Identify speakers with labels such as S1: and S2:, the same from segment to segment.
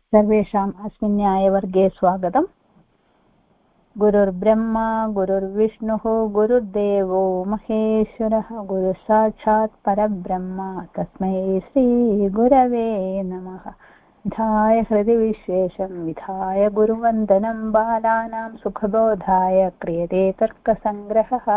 S1: सर्वेषाम् अस्मिन् न्यायवर्गे स्वागतम्। गुरुर्ब्रह्मा गुरुर्विष्णुः गुरुर्देवो महेश्वरः गुरुसाक्षात् परब्रह्म तस्मै श्रीगुरवे नमः। ध्याय हृदि विश्वेशं विधाय गुरुवन्दनं बालानां सुखबोधाय क्रियते तर्कसङ्ग्रहः।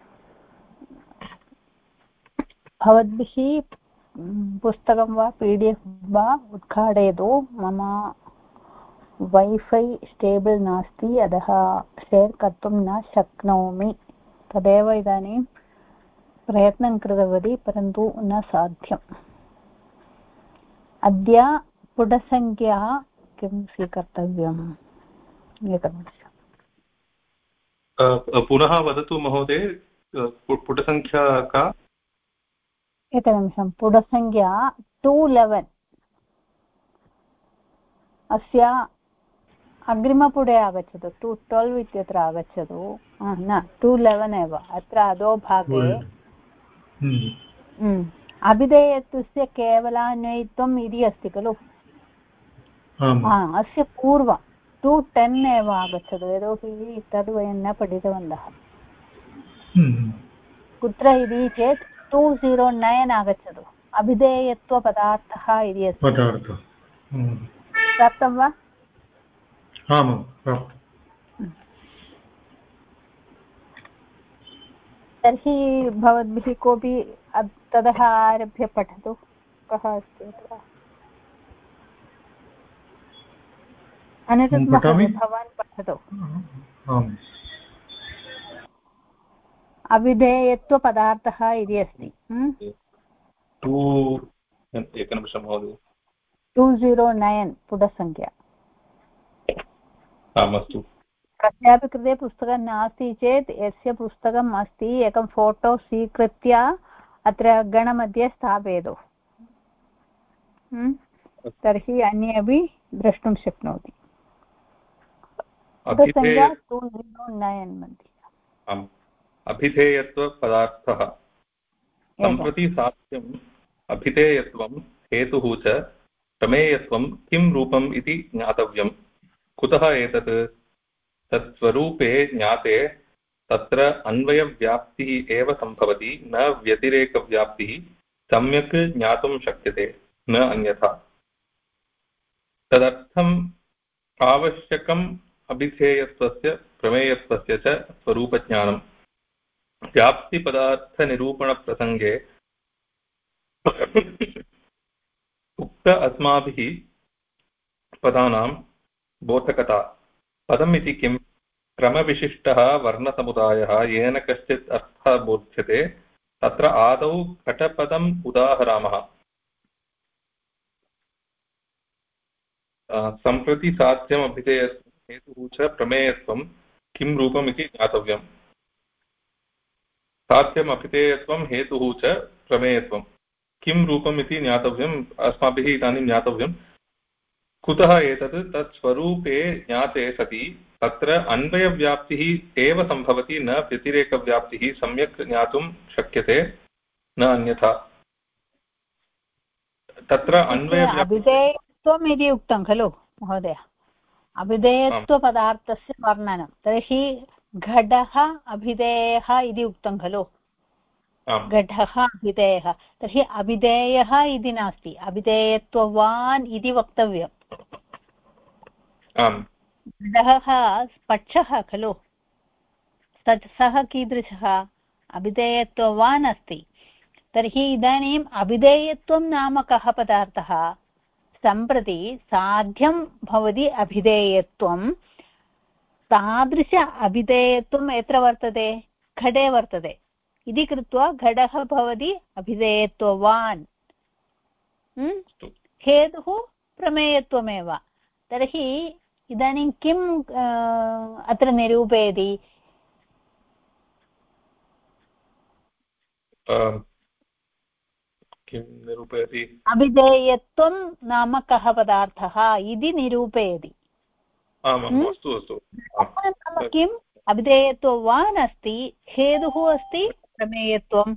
S1: भवद्भिः पुस्तकं वा PDF वा उद्घाटयतु। मम वैफै स्टेबल् नास्ति, अतः शेर् कर्तुं न शक्नोमि। तदेव इदानीं प्रयत्नं कृतवती, परन्तु न साध्यम्। अद्य पुटसङ्ख्या किं स्वीकर्तव्यम्? एकनिमिषम्।
S2: पुनः वदतु महोदय, पुटसङ्ख्या का?
S1: एकनिमिषं। पुटसङ्ख्या 211। अस्य अग्रिमपुटे आगच्छतु। 212 इत्यत्र आगच्छतु। न 211 एव। अत्र अधोभागे अभिधेयत्वस्य केवलान्वयित्वम् इति अस्ति खलु। अस्य पूर्वं 210 एव आगच्छतु, यतोहि तद् वयं न पठितवन्तः। कुत्र इति चेत् 209 आगच्छतु। अभिधेयत्वपदार्थः इति अस्ति। प्राप्तं वा? तर्हि भवद्भिः कोऽपि ततः आरभ्य पठतु। कः अस्ति अत्र? अनिरुद्ध महोदय, भवान् पठतु। अभिधेयत्वपदार्थः इति अस्ति। 209 पुटसङ्ख्या।
S2: अस्तु।
S1: कस्यापि कृते पुस्तकं नास्ति चेत् यस्य पुस्तकम् अस्ति एकं फोटो स्वीकृत्य अत्र गणमध्ये स्थापयतु। तर्हि अन्ये अपि द्रष्टुं शक्नोति। पुटसङ्ख्या 209 मध्ये।
S2: अभिधेयत्वपदार्थः सम्प्रति साध्यम् अभिधेयत्वं हेतुः च प्रमेयत्वं किं रूपम् इति ज्ञातव्यम्। कुतः एतत्? तत्स्वरूपे ज्ञाते तत्र अन्वयव्याप्तिः एव सम्भवति, न व्यतिरेकव्याप्तिः। सम्यक् ज्ञातुं शक्यते, न अन्यथा। तदर्थम् आवश्यकम् अभिधेयत्वस्य प्रमेयत्वस्य च स्वरूपज्ञानम्। व्याप्तिपदार्थनिरूपणप्रसङ्गे उक्त अस्माभिः पदानां बोधकता। पदम् इति किम्? क्रमविशिष्टः वर्णसमुदायः येन कश्चित् अर्थः बोध्यते। तत्र आदौ घटपदम् उदाहरामः। सम्प्रति साध्यम् अभिधेयत्वं हेतुः च प्रमेयत्वं किं रूपम् इति ज्ञातव्यम्। साध्यम् अभिधेयत्वं हेतुः च प्रमेयत्वं किं रूपम् इति ज्ञातव्यम्, अस्माभिः इदानीं ज्ञातव्यम्। कुतः एतत्? तत्स्वरूपे ज्ञाते सति तत्र अन्वयव्याप्तिः एव सम्भवति, न व्यतिरेकव्याप्तिः। सम्यक् ज्ञातुं शक्यते, न अन्यथा। तत्र
S1: अभिधेयत्वम् इति उक्तं खलु महोदय। अभिधेयत्वपदार्थस्य वर्णनं। तर्हि घटः अभिधेयः इति उक्तं खलु। घटः अभिधेयः। तर्हि अभिधेयः इति नास्ति, अभिधेयत्ववान् इति वक्तव्यम्। घटः स्पक्षः खलु, सः कीदृशः? अभिधेयत्ववान् अस्ति। तर्हि इदानीम् अभिधेयत्वं नाम कः पदार्थः? सम्प्रति साध्यं भवति अभिधेयत्वं। तादृश अभिधेयत्वं यत्र वर्तते? घटे वर्तते इति कृत्वा घटः भवति अभिधेयत्ववान्। हेतुः प्रमेयत्वमेव। तर्हि इदानीं किम् अत्र निरूपयति?
S2: किं निरूपयति?
S1: अभिधेयत्वं नाम कः पदार्थः इति निरूपयति। नाम किम्? अभिधेयत्ववान् अस्ति, हेतुः अस्ति प्रमेयत्वम्।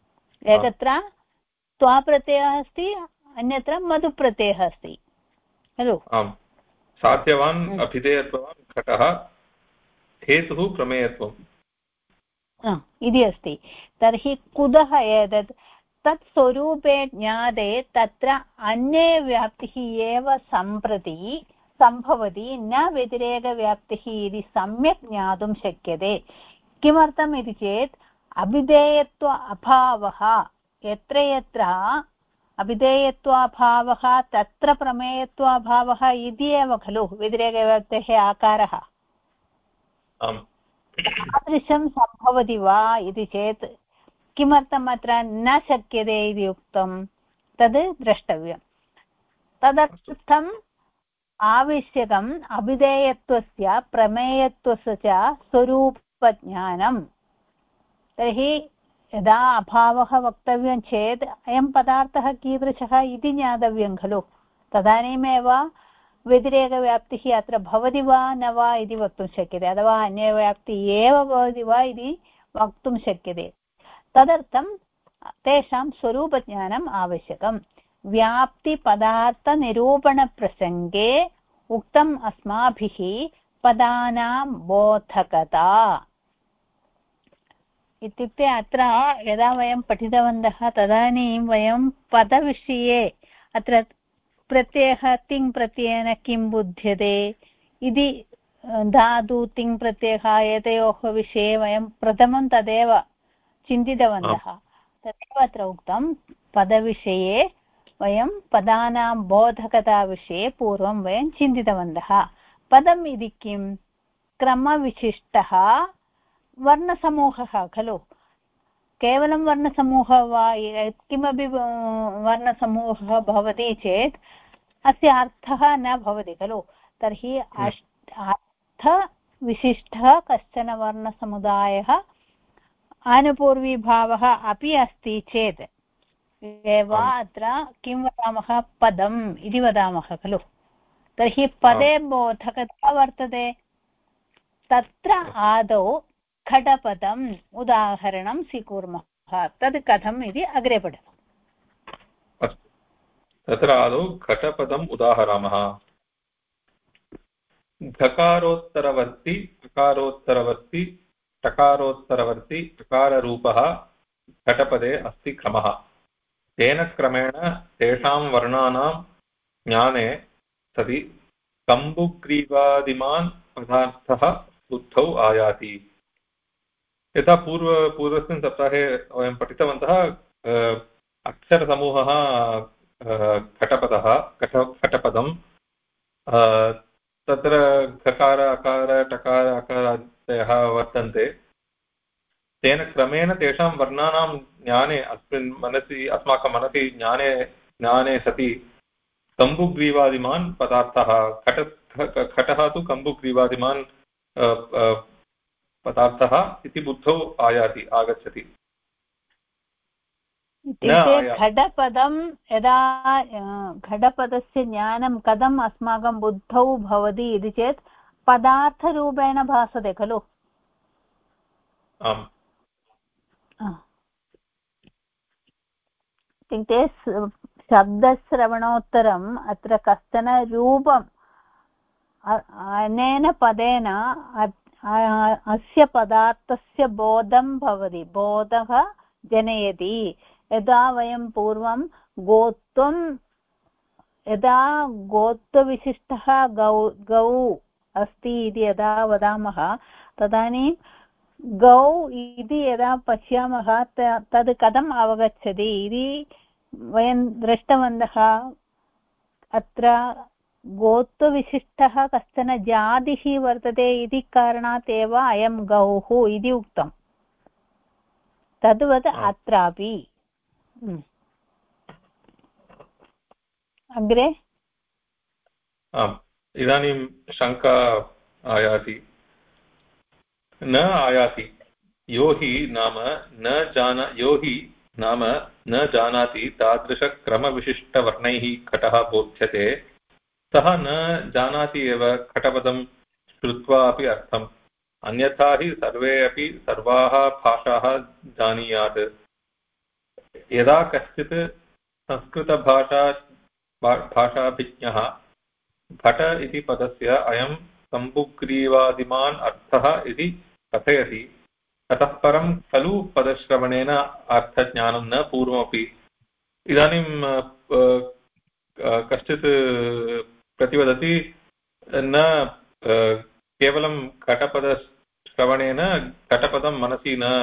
S1: एकत्र त्वाप्रत्ययः अस्ति, अन्यत्र मधुप्रत्ययः अस्ति। खलु।
S2: आम्, साध्यवान् अभिधेयत्वान् घटः, हेतुः प्रमेयत्वम्
S1: इति अस्ति। तर्हि कुतः एतत्? तत् स्वरूपे ज्ञाते तत्र अन्ये व्याप्तिः एव सम्भवति, न व्यतिरेकव्याप्तिः इति सम्यक् ज्ञातुं शक्यते। किमर्थम् इति चेत् अभिधेयत्व अभावः यत्र यत्र अभिधेयत्वाभावः तत्र प्रमेयत्वाभावः इति एव खलु व्यतिरेकव्याप्तेः आकारः। तादृशं सम्भवति वा इति चेत् किमर्थम् अत्र न शक्यते इति उक्तं तद् द्रष्टव्यम्। तदर्थम् आवश्यकम् अभिधेयत्वस्य प्रमेयत्वस्य च स्वरूपज्ञानम्। तर्हि यदा अभावः वक्तव्यं चेत् अयं पदार्थः कीदृशः इति ज्ञातव्यं खलु। तदानीमेव व्यतिरेकव्याप्तिः अत्र भवति वा न वा इति वक्तुं शक्यते, अथवा अन्यव्याप्तिः एव भवति वा इति वक्तुं शक्यते। तदर्थं तेषां स्वरूपज्ञानम् आवश्यकम्। व्याप्तिपदार्थनिरूपणप्रसङ्गे उक्तम् अस्माभिः पदानां बोधकता इत्युक्ते अत्र यदा वयं पठितवन्तः तदानीं वयं पदविषये अत्र प्रत्ययः तिङ् प्रत्ययेन किं बुध्यते इति धातु तिङ् प्रत्ययः एतयोः विषये वयं प्रथमं तदेव चिन्तितवन्तः। तदेव अत्र उक्तं पदविषये वयं पदानां बोधकताविषये पूर्वं वयं चिन्तितवन्तः। पदम् इति किं? क्रमविशिष्टः वर्णसमूहः खलु। केवलं वर्णसमूहः वा किमपि वर्णसमूहः भवति चेत् अस्य अर्थः न भवति खलु। तर्हि अर्थविशिष्टः कश्चन वर्णसमुदायः आनुपूर्वीभावः अपि अस्ति चेत् एव अत्र किं वदामः? पदम् इति वदामः खलु। तर्हि पदे बोधकता वर्तते। तत्र आदौ घटपदम् उदाहरणं स्वीकुर्मः। तद् कथम् इति अग्रे पठतु।
S2: तत्र आदौ घटपदम् उदाहरामः। घकारोत्तरवर्ति अकारोत्तरवर्ति टकारोत्तरवर्ति अकाररूपः घटपदे अस्ति क्रमः। तेन क्रमेण तेषां वर्णानां ज्ञाने सति कम्बुग्रीवादिमान् पदार्थः बुद्धौ आयाति। यथा पूर्वस्मिन् सप्ताहे वयं पठितवन्तः अक्षरसमूहः घटपदं तत्र घकार अकार टकार अकारादयः वर्तन्ते। तेन क्रमेण तेषां वर्णानां ज्ञाने अस्माकं मनसि ज्ञाने सति कम्बुग्रीवादिमान् पदार्थः घटः तु कम्बुग्रीवादिमान् पदार्थः इति बुद्धौ आगच्छति।
S1: घटपदं यदा घटपदस्य ज्ञानं कथम् अस्माकं बुद्धौ भवति इति चेत् पदार्थरूपेण भासते खलु। इत्युक्ते शब्दश्रवणोत्तरम् अत्र कश्चन रूपम् अनेन पदेन अस्य पदार्थस्य बोधं भवति, बोधः जनयति। यदा वयं पूर्वं यदा गोत्वविशिष्टः गौ अस्ति इति यदा वदामः तदानीं गौ इति यदा पश्यामः तद् कथम् अवगच्छति इति वयं दृष्टवन्तः। अत्र गोत्वविशिष्टः कश्चन जातिः वर्तते इति कारणात् एव अयं गौः इति उक्तम्। तद्वत् अत्रापि अग्रे
S2: इदानीं शङ्का आयाति यो हि नाम न जानाति तादृशक्रमविशिष्टवर्णैः घटः बोध्यते सः न जानाति एव घटपदं श्रुत्वा अपि अर्थम्। अन्यथा हि सर्वे अपि सर्वाः भाषाः जानीयात्। यदा कश्चित् संस्कृतभाषाभिज्ञः घट इति पदस्य अयं कम्बुग्रीवादिमान् अर्थः इति कथयति ततः परं खलु पदश्रवणेन अर्थज्ञानं न पूर्वमपि। इदानीं कश्चित् प्रतिवदति न केवलं घटपदश्रवणेन घटपदं मनसि न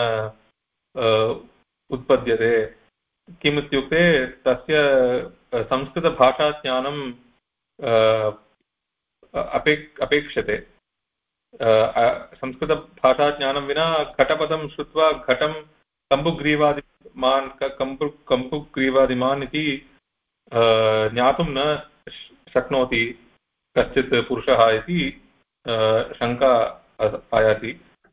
S2: उत्पद्यते। किमित्युक्ते तस्य संस्कृतभाषाज्ञानं अपेक्षते। संस्कृतभाषाज्ञानं विना घटपदं श्रुत्वा घटं कम्बुग्रीवादिमान् इति ज्ञातुं न शक्नोति कश्चित् पुरुषः इति शङ्का आयाति।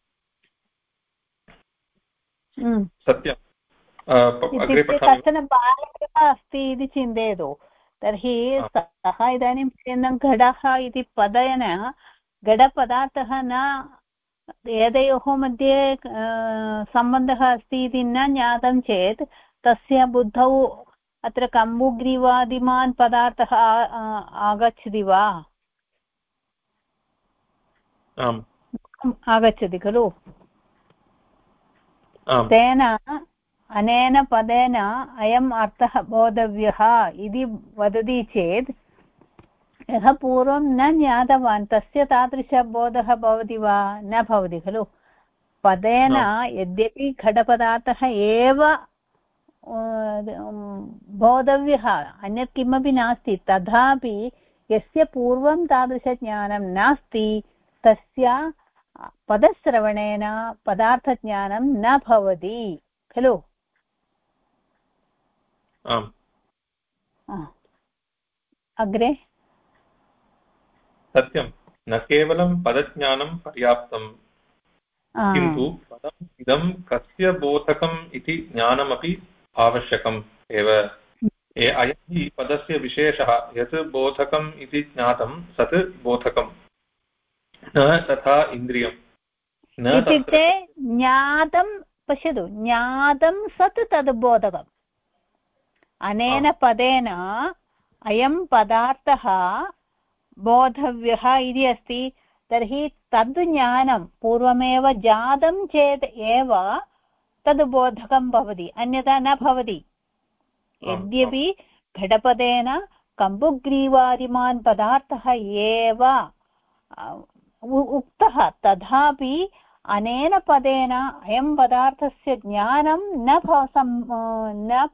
S2: सत्यम्।
S1: कश्चन बालकः अस्ति इति चिन्तयतु, तर्हि सः इदानीं पर्यन्तं घटः इति पदेन घटपदार्थः न एतयोः मध्ये सम्बन्धः अस्ति इति न ज्ञातं चेत् तस्य बुद्धौ अत्र कम्बुग्रीवादिमान् पदार्थः आगच्छति वा? आगच्छति खलु। तेन अनेन पदेन अयम् अर्थः बोधव्यः इति वदति चेत् यः पूर्वं न ज्ञातवान् तस्य तादृशबोधः भवति वा? न भवति खलु। पदेन यद्यपि घटपदार्थः एव बोधव्यः, अन्यत् किमपि नास्ति, तथापि यस्य पूर्वं तादृशज्ञानं नास्ति तस्य पदश्रवणेन पदार्थज्ञानं न भवति खलु। अग्रे
S2: सत्यं, न केवलं पदज्ञानं पर्याप्तं किन्तु पदम् इदं कस्य बोधकम् इति ज्ञानमपि आवश्यकम् एव। अयं हि पदस्य विशेषः, यत् बोधकम् इति ज्ञातं सत् बोधकम्, न तथा इन्द्रियम्।
S1: इत्युक्ते ज्ञातं, पश्यतु, ज्ञातं सत् तद् बोधकम्। अनेन पदेन अयं पदार्थः बोधव्यः इति अस्ति, तर्हि तद् ज्ञानं पूर्वमेव जातं चेत् एव तद् बोधकं भवति, अन्यथा न भवति। यद्यपि घटपदेन कम्बुग्रीवादिमान् पदार्थः एव उक्तः, तथापि अनेन पदेन अयं पदार्थस्य ज्ञानं न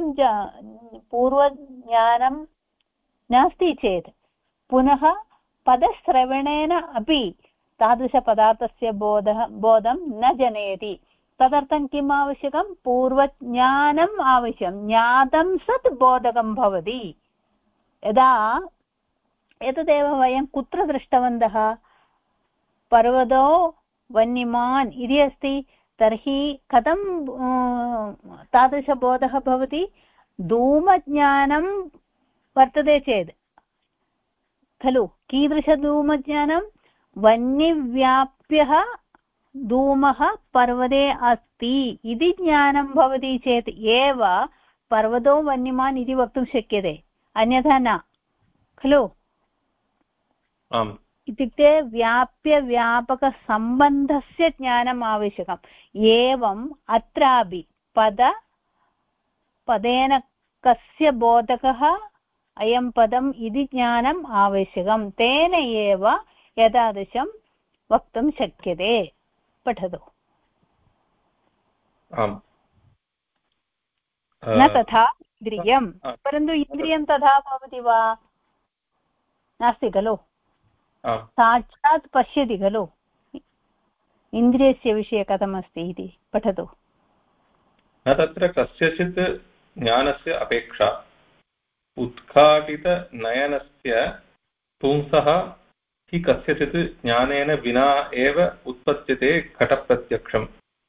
S1: पूर्वज्ञानं नास्ति चेत् पुनः पदश्रवणेन अपि तादृशपदार्थस्य बोधं न जनयति। तदर्थं किम् आवश्यकं? पूर्वज्ञानम् आवश्यकं। ज्ञातं सत् बोधकं भवति। यदा एतदेव वयं कुत्र दृष्टवन्तः? पर्वतो वन्यमान् इति अस्ति, तर्हि कथं तादृशबोधः भवति? धूमज्ञानं वर्तते चेत् खलु। कीदृशधूमज्ञानं? वह्निव्याप्यः धूमः पर्वते अस्ति इति ज्ञानं भवति चेत् एव पर्वतो वन्यमान् इति वक्तुं शक्यते, अन्यथा न खलु। इत्युक्ते व्याप्यव्यापकसम्बन्धस्य ज्ञानम् आवश्यकम्। एवम् अत्रापि पदेन कस्य बोधकः अयं पदम् इति ज्ञानम् आवश्यकं। तेन एव एतादृशं वक्तुं शक्यते। पठतु। न तथा इन्द्रियं, परन्तु इन्द्रियं तथा भवति वा? नास्ति खलु। साक्षात् पश्यति खलु इन्द्रियस्य विषये कथमस्ति इति। पठतु।
S2: न तत्र कस्यचित् ज्ञानस्य अपेक्षा उद्घाटितनयनस्य पुंसः हि कस्यचित् ज्ञानेन विना एव उत्पद्यते घटप्रत्यक्षम्।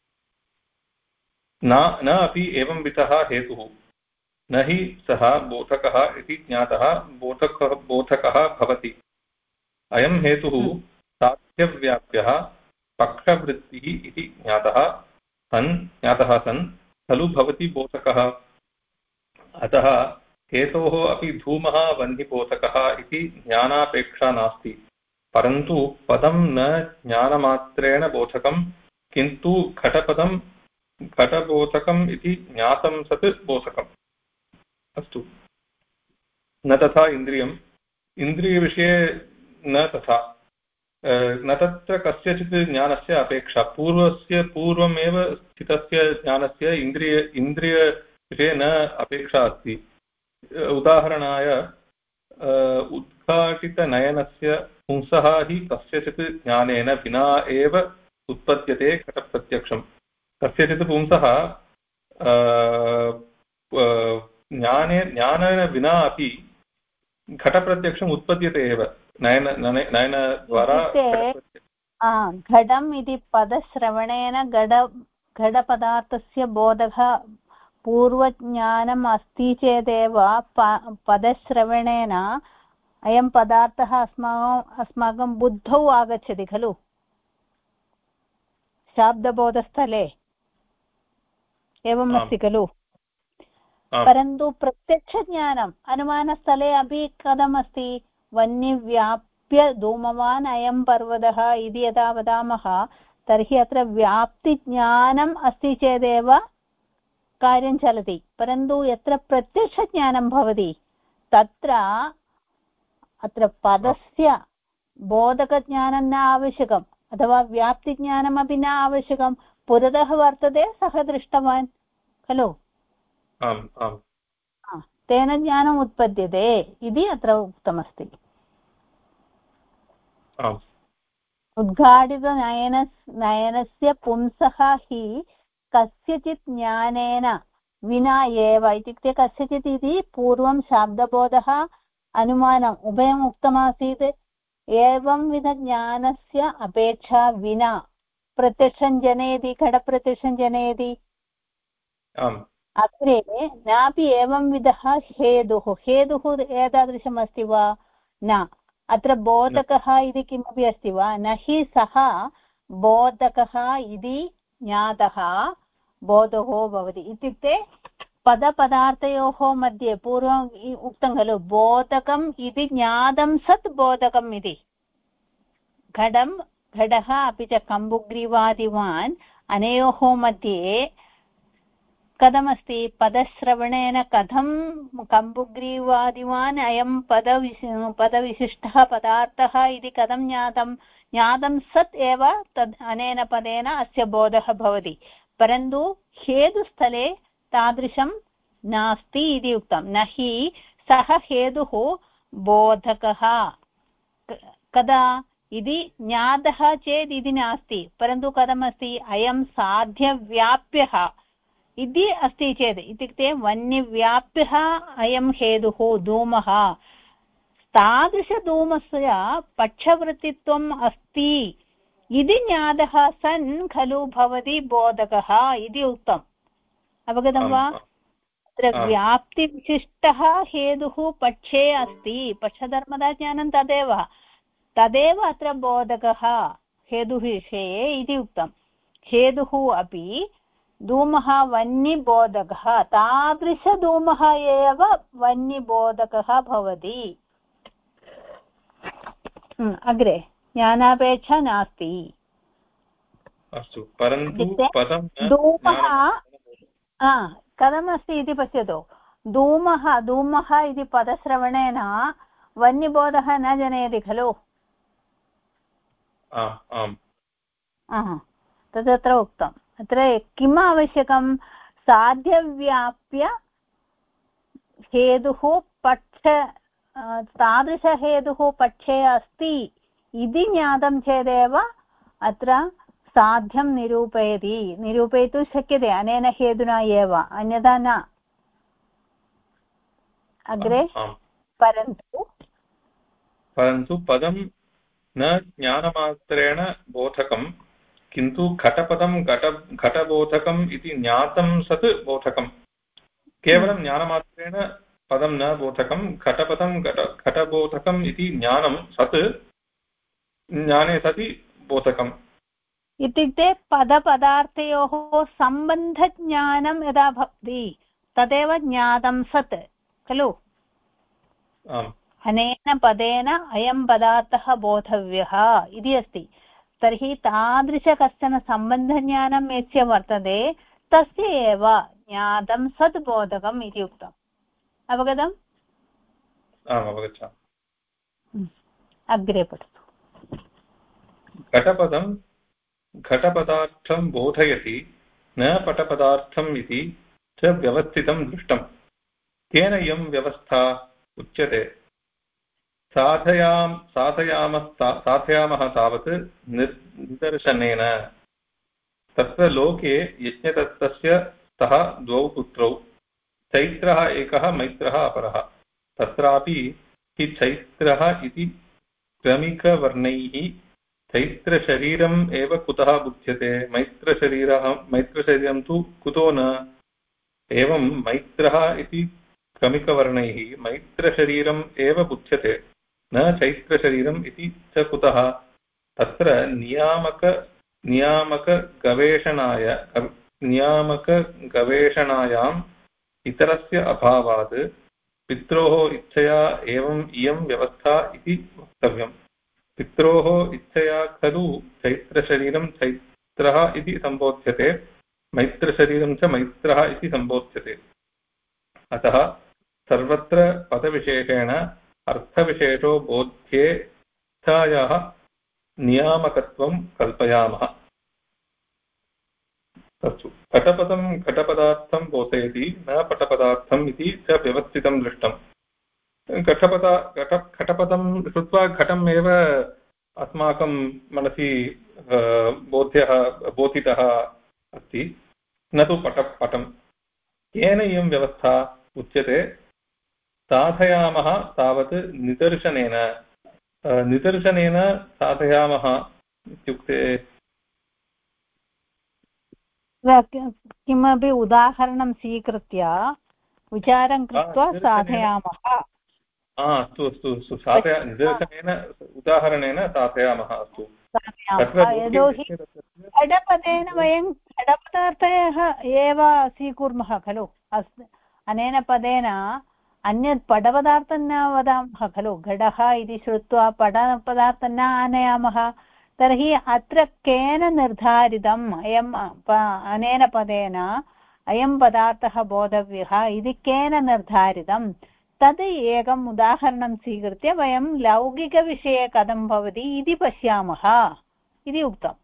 S2: न अपि एवंविधः हेतुः, न हि सः बोधकः इति ज्ञातः बोधकः भवति। अयं हेतुः साध्यव्याप्यः पक्षवृत्तिः इति ज्ञातः सन् खलु भवति बोधकः। अतः हेतोः अपि धूमः वह्निपोषकः इति ज्ञानापेक्षा नास्ति, परन्तु पदं न ज्ञानमात्रेण बोधकं, किन्तु घटबोधकम् इति ज्ञातं सत् बोधकम्। अस्तु। न तथा इन्द्रियम्, इन्द्रियविषये न तथा, न तत्र कस्यचित् ज्ञानस्य अपेक्षा, पूर्वमेव स्थितस्य ज्ञानस्य इन्द्रियविषये न अपेक्षा अस्ति। उदाहरणाय उद्घाटितनयनस्य पुंसः हि कस्यचित् ज्ञानेन विना एव उत्पद्यते घटप्रत्यक्षम्। कस्यचित् पुंसः ज्ञानेन विना अपि घटप्रत्यक्षम् उत्पद्यते एव, नयनद्वारा।
S1: घटम् इति पदश्रवणेन घटपदार्थस्य बोधः पूर्वज्ञानम् अस्ति चेदेव पदश्रवणेन अयं पदार्थः अस्माकं बुद्धौ आगच्छति खलु, शाब्दबोधस्थले एवम् अस्ति खलु। परन्तु प्रत्यक्षज्ञानम् अनुमानस्थले अपि कथमस्ति, वह्निव्याप्य धूमवान् अयं पर्वतः इति यदा वदामः तर्हि अत्र व्याप्तिज्ञानम् अस्ति चेदेव कार्यं चलति। परन्तु यत्र प्रत्यक्षज्ञानं भवति तत्र अत्र पदस्य बोधकज्ञानं न आवश्यकम्, अथवा व्याप्तिज्ञानमपि न आवश्यकं। पुरतः वर्तते, सः दृष्टवान् खलु, तेन ज्ञानम् उत्पद्यते इति अत्र उक्तमस्ति। उद्घाटितनयनस्य पुंसः हि कस्यचित् ज्ञानेन विना एव, इत्युक्ते कस्यचित् इति पूर्वं शाब्दबोधः अनुमानम् उभयम् उक्तमासीत्। एवंविधज्ञानस्य अपेक्षा विना प्रत्यक्षं जनयति, घटप्रत्यक्षं जनयति। अग्रे नापि एवंविधः हेतुः एतादृशम् अस्ति वा न। अत्र बोधकः इति किमपि अस्ति वा न, हि सः बोधकः इति ज्ञातः बोधो भवति। इत्युक्ते पदपदार्थयोः मध्ये पूर्वम् उक्तं खलु, बोधकम् इति ज्ञातं सत् बोधकम् इति। घटः अपि च कम्बुग्रीवादिवान् अनयोः मध्ये कथमस्ति, पदश्रवणेन कथं कम्बुग्रीवादिवान् अयं पदविशिष्टः पदार्थः इति कथं ज्ञातं सत् एव तद् अनेन पदेन अस्य बोधः भवति। परन्तु हेतुस्थले तादृशं नास्ति इति उक्तं। न हि सः हेतुः बोधकः कदा इति ज्ञातः चेत् इति नास्ति, परन्तु कथमस्ति, अयं साध्यव्याप्यः इति अस्ति चेत्, इत्युक्ते वह्निव्याप्यः अयं हेतुः धूमः, तादृशधूमस्य पक्षवृत्तित्वम् अस्ति इति ज्ञातः सन् खलु भवति बोधकः इति उक्तम्। अवगतं वा? अत्र व्याप्तिविशिष्टः हेतुः पक्षे अस्ति, पक्षधर्मदा ज्ञानं तदेव अत्र बोधकः हेतुविषये इति उक्तं। हेतुः अपि धूमः वह्निबोधकः, तादृशधूमः एव वह्निबोधकः भवति। अग्रे ज्ञानापेक्षा नास्ति।
S2: अस्तु, परन्तु
S1: धूमः कथमस्ति इति पश्यतु। धूमः इति पदश्रवणेन वह्निबोधः न जनयति खलु। तदत्र उक्तम्। अत्र किम् आवश्यकं, साध्यव्याप्य हेतुः तादृशहेतुः पक्षे अस्ति इति ज्ञातं चेदेव अत्र साध्यं निरूपयितुं शक्यते अनेन हेतुना एव, अन्यथा न। अग्रे
S2: परन्तु पदं न ज्ञानमात्रेण बोधकं, किन्तु घटपदं घटबोधकम् इति ज्ञातं सत् बोधकम्। केवलं ज्ञानमात्रेण पदं न बोधकं, घटपदं घटबोधकम् इति ज्ञानं सत् ज्ञाने सति बोधकम्।
S1: इत्युक्ते पदपदार्थयोः सम्बन्धज्ञानं यदा भवति तदेव ज्ञातं सत्। खलु। अनेन पदेन अयं पदार्थः बोधव्यः इति अस्ति। तर्हि तादृश कश्चन सम्बन्धज्ञानं यस्य वर्तते तस्य एव ज्ञातं सद्बोधकम् इति उक्तम्। अवगतम्?
S2: आम्, अवगच्छामि।
S1: अग्रे पठतु।
S2: घटपदं घटपदार्थं बोधयति न पटपदार्थम् इति च व्यवस्थितं दृष्टम्। केन इयं व्यवस्था उच्यते? साधयामः तावत् निदर्शनेन। तत्र लोके यज्ञदत्तस्य स्तः द्वौ पुत्रौ, चैत्रः एकः, मैत्रः अपरः। तत्रापि हि चैत्रः इति क्रमिकवर्णैः चैत्रशरीरम् एव कुतः बुध्यते? मैत्रशरीरं तु कुतो न? एवं मैत्रः इति क्रमिकवर्णैः मैत्रशरीरम् एव बुध्यते, न चैत्रशरीरम् इति च कुतः? तत्र नियामकगवेषणायाम् इतरस्य अभावात् पित्रोः इच्छया एवम् इयं व्यवस्था इति वक्तव्यम्। पित्रोः इच्छया खलु चैत्रशरीरं चैत्रः इति सम्बोध्यते, मैत्रशरीरं च मैत्रः इति सम्बोध्यते। अतः सर्वत्र पदविशेषेण अर्थविशेषो बोध्ये इच्छायाः नियामकत्वं कल्पयामः। अस्तु, घटपदं घटपदार्थं बोधयति न पटपदार्थम् इति च व्यवस्थितं दृष्टम्। घटपदं श्रुत्वा घटम् एव अस्माकं मनसि बोधितः अस्ति, न तु पटं। केन इयं व्यवस्था उच्यते? साधयामः तावत् निदर्शनेन साधयामः इत्युक्ते
S1: किमपि उदाहरणं स्वीकृत्य विचारं कृत्वा साधयामः।
S2: अस्तु अस्तु अस्तु, निदर्शनेन उदाहरणेन साधयामः। अस्तु,
S1: यतोहि घटपदेन वयं घटपदार्थः एव स्वीकुर्मः खलु। अनेन पदेन अन्यत् पटपदार्थं न वदामः खलु। घटः इति श्रुत्वा पटपदार्थं न आनयामः। तर्हि अत्र केन निर्धारितम् अनेन पदेन अयं पदार्थः बोधव्यः इति केन निर्धारितं? तद् एकम् उदाहरणं स्वीकृत्य वयं लौकिकविषये कथं भवति इति पश्यामः इति उक्तम्।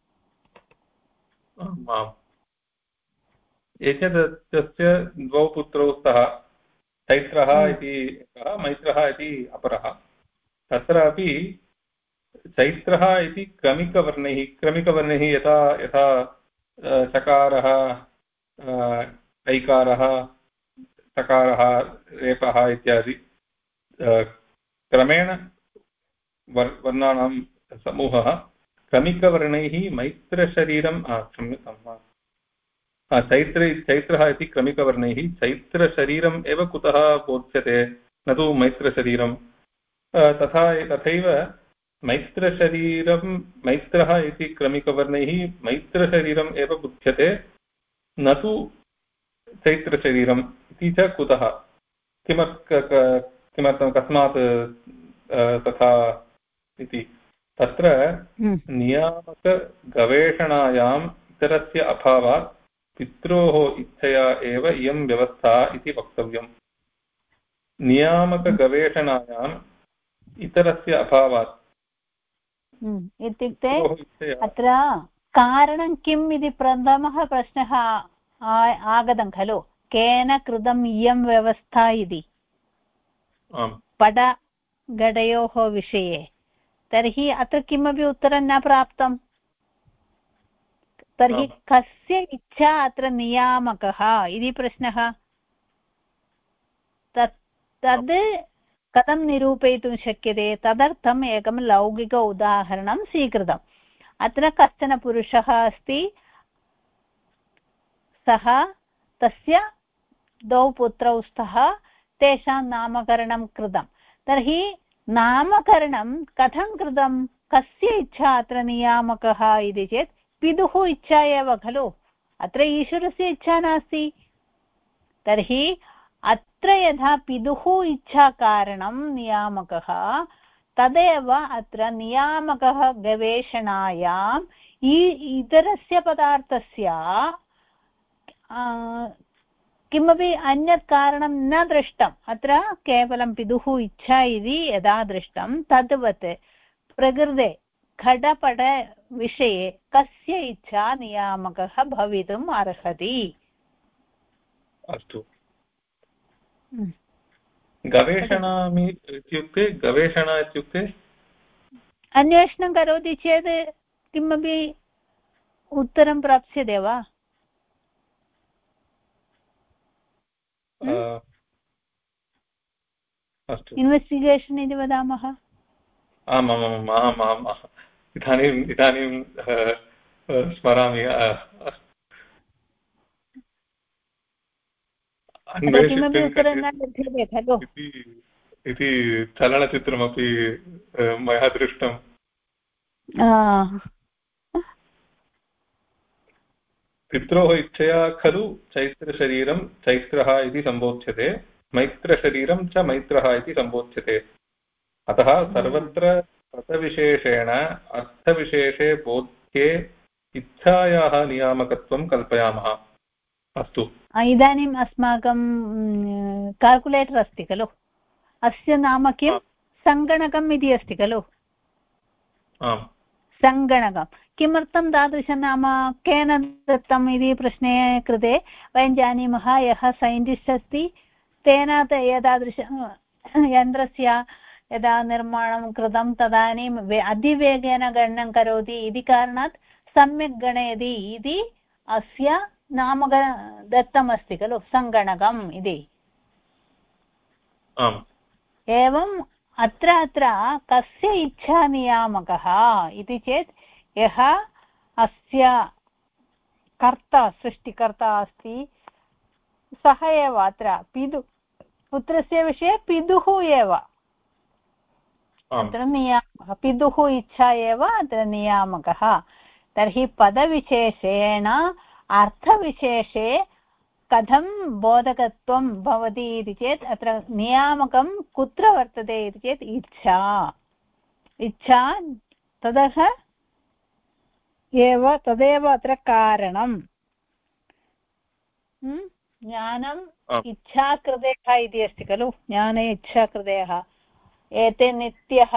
S2: एतस्य द्वौ पुत्रौ स्तः, चैत्रः इति एकः, मैत्रः इति अपरः। तत्रापि चैत्रः इति क्रमिकवर्णैः यथा चकारः, ऐकारः, चकारः, रेपः इत्यादि क्रमेण वर्णानां समूहः क्रमिकवर्णैः मैत्रशरीरं चैत्रः इति क्रमिकवर्णैः चैत्रशरीरम् एव कुतः बोध्यते, न तु मैत्रशरीरं? तथैव मैत्रः इति क्रमिकवर्णैः मैत्रशरीरम् एव बुध्यते, न तु चैत्रशरीरम् इति च कुतः? किमर्थं, कस्मात् तथा इति? तत्र नियामकगवेषणायाम् इतरस्य अभावात् पित्रोः इच्छया एव इयं व्यवस्था इति वक्तव्यम्। नियामकगवेषणायाम् इतरस्य अभावात्
S1: इत्युक्ते अत्र कारणं किम् इति प्रथमः प्रश्नः आगतं खलु। केन कृतम् इयं व्यवस्था इति पटघटयोः विषये। तर्हि अत्र किमपि उत्तरं न प्राप्तं। तर्हि कस्य इच्छा अत्र नियामकः इति प्रश्नः। तद् कथं निरूपयितुं शक्यते? तदर्थम् एकं लौकिक उदाहरणं स्वीकृतम्। अत्र कश्चन पुरुषः अस्ति, सः तस्य द्वौ पुत्रौ स्तः, तेषां नामकरणं कृतं। तर्हि नामकरणं कथं कृतं? कस्य इच्छा अत्र नियामकः इति चेत् पितुः इच्छा एव खलु। अत्र ईश्वरस्य इच्छा नास्ति। तर्हि अत्र यथा पितुः इच्छाकारणं नियामकः तदेव अत्र नियामकः गवेषणायाम् इतरस्य पदार्थस्य किमपि अन्यत् कारणं न दृष्टम् अत्र केवलं पितुः इच्छा इति यदा दृष्टं तद्वत् प्रकृते घटपटविषये कस्य इच्छा नियामकः भवितुम् अर्हति
S2: अस्तु गवेषणामि इत्युक्ते
S1: अन्वेषणं करोति चेत् किमपि उत्तरं प्राप्स्यते वा
S2: अस्तु
S1: इन्वेस्टिगेशन् इति वदामः
S2: आमामाम् इदानीं स्मरामि
S1: किमपि उत्तरं न लभ्यते खलु
S2: इति चलनचित्रमपि मया दृष्टम् पित्रोः इच्छया खलु चैत्रशरीरं चैत्रः इति सम्बोध्यते मैत्रशरीरं च मैत्रः इति सम्बोध्यते अतः सर्वत्र पदविशेषेण अर्थविशेषे बोध्ये इच्छायाः नियामकत्वं कल्पयामः अस्तु
S1: इदानीम् अस्माकं काल्कुलेटर् अस्ति खलु अस्य नाम किं सङ्गणकम् इति अस्ति खलु सङ्गणकं किमर्थं तादृशनाम केन दत्तम् इति प्रश्ने कृते वयं जानीमः यः सैन्टिस्ट् अस्ति तेन एतादृश यन्त्रस्य यदा निर्माणं कृतं तदानीम् अतिवेगेन गणनं करोति इति कारणात् सम्यक् गणयति इति अस्य नाम दत्तमस्ति खलु सङ्गणकम् इति एवम् अत्र कस्य इच्छा नियामकः इति चेत् यः अस्य कर्ता सृष्टिकर्ता अस्ति सः एव अत्र पुत्रस्य विषये पितुः एव अत्र नियामकः पितुः इच्छा एव अत्र नियामकः तर्हि पदविशेषेण अर्थविशेषे कथं बोधकत्वं भवति इति चेत् अत्र नियामकं कुत्र वर्तते इति चेत् इच्छा तदेव अत्र कारणं ज्ञानम् इच्छाकृतयः इति अस्ति खलु ज्ञाने इच्छाकृतयः एते नित्यः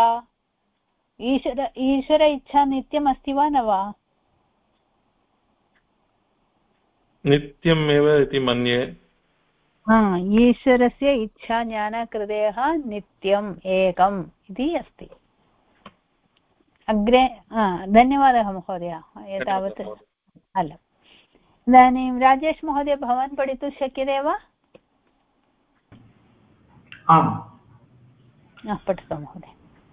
S1: ईश्वर इच्छा नित्यम् अस्ति वा न वा
S2: नित्यमेव इति मन्ये
S1: ईश्वरस्य इच्छा ज्ञानकृतयः नित्यम् एकम् इति अस्ति अग्रे धन्यवादः महोदय एतावत् अलम् इदानीं राजेश महोदय भवान् पठितुं शक्यते वा
S3: आम्
S1: पठतु महोदय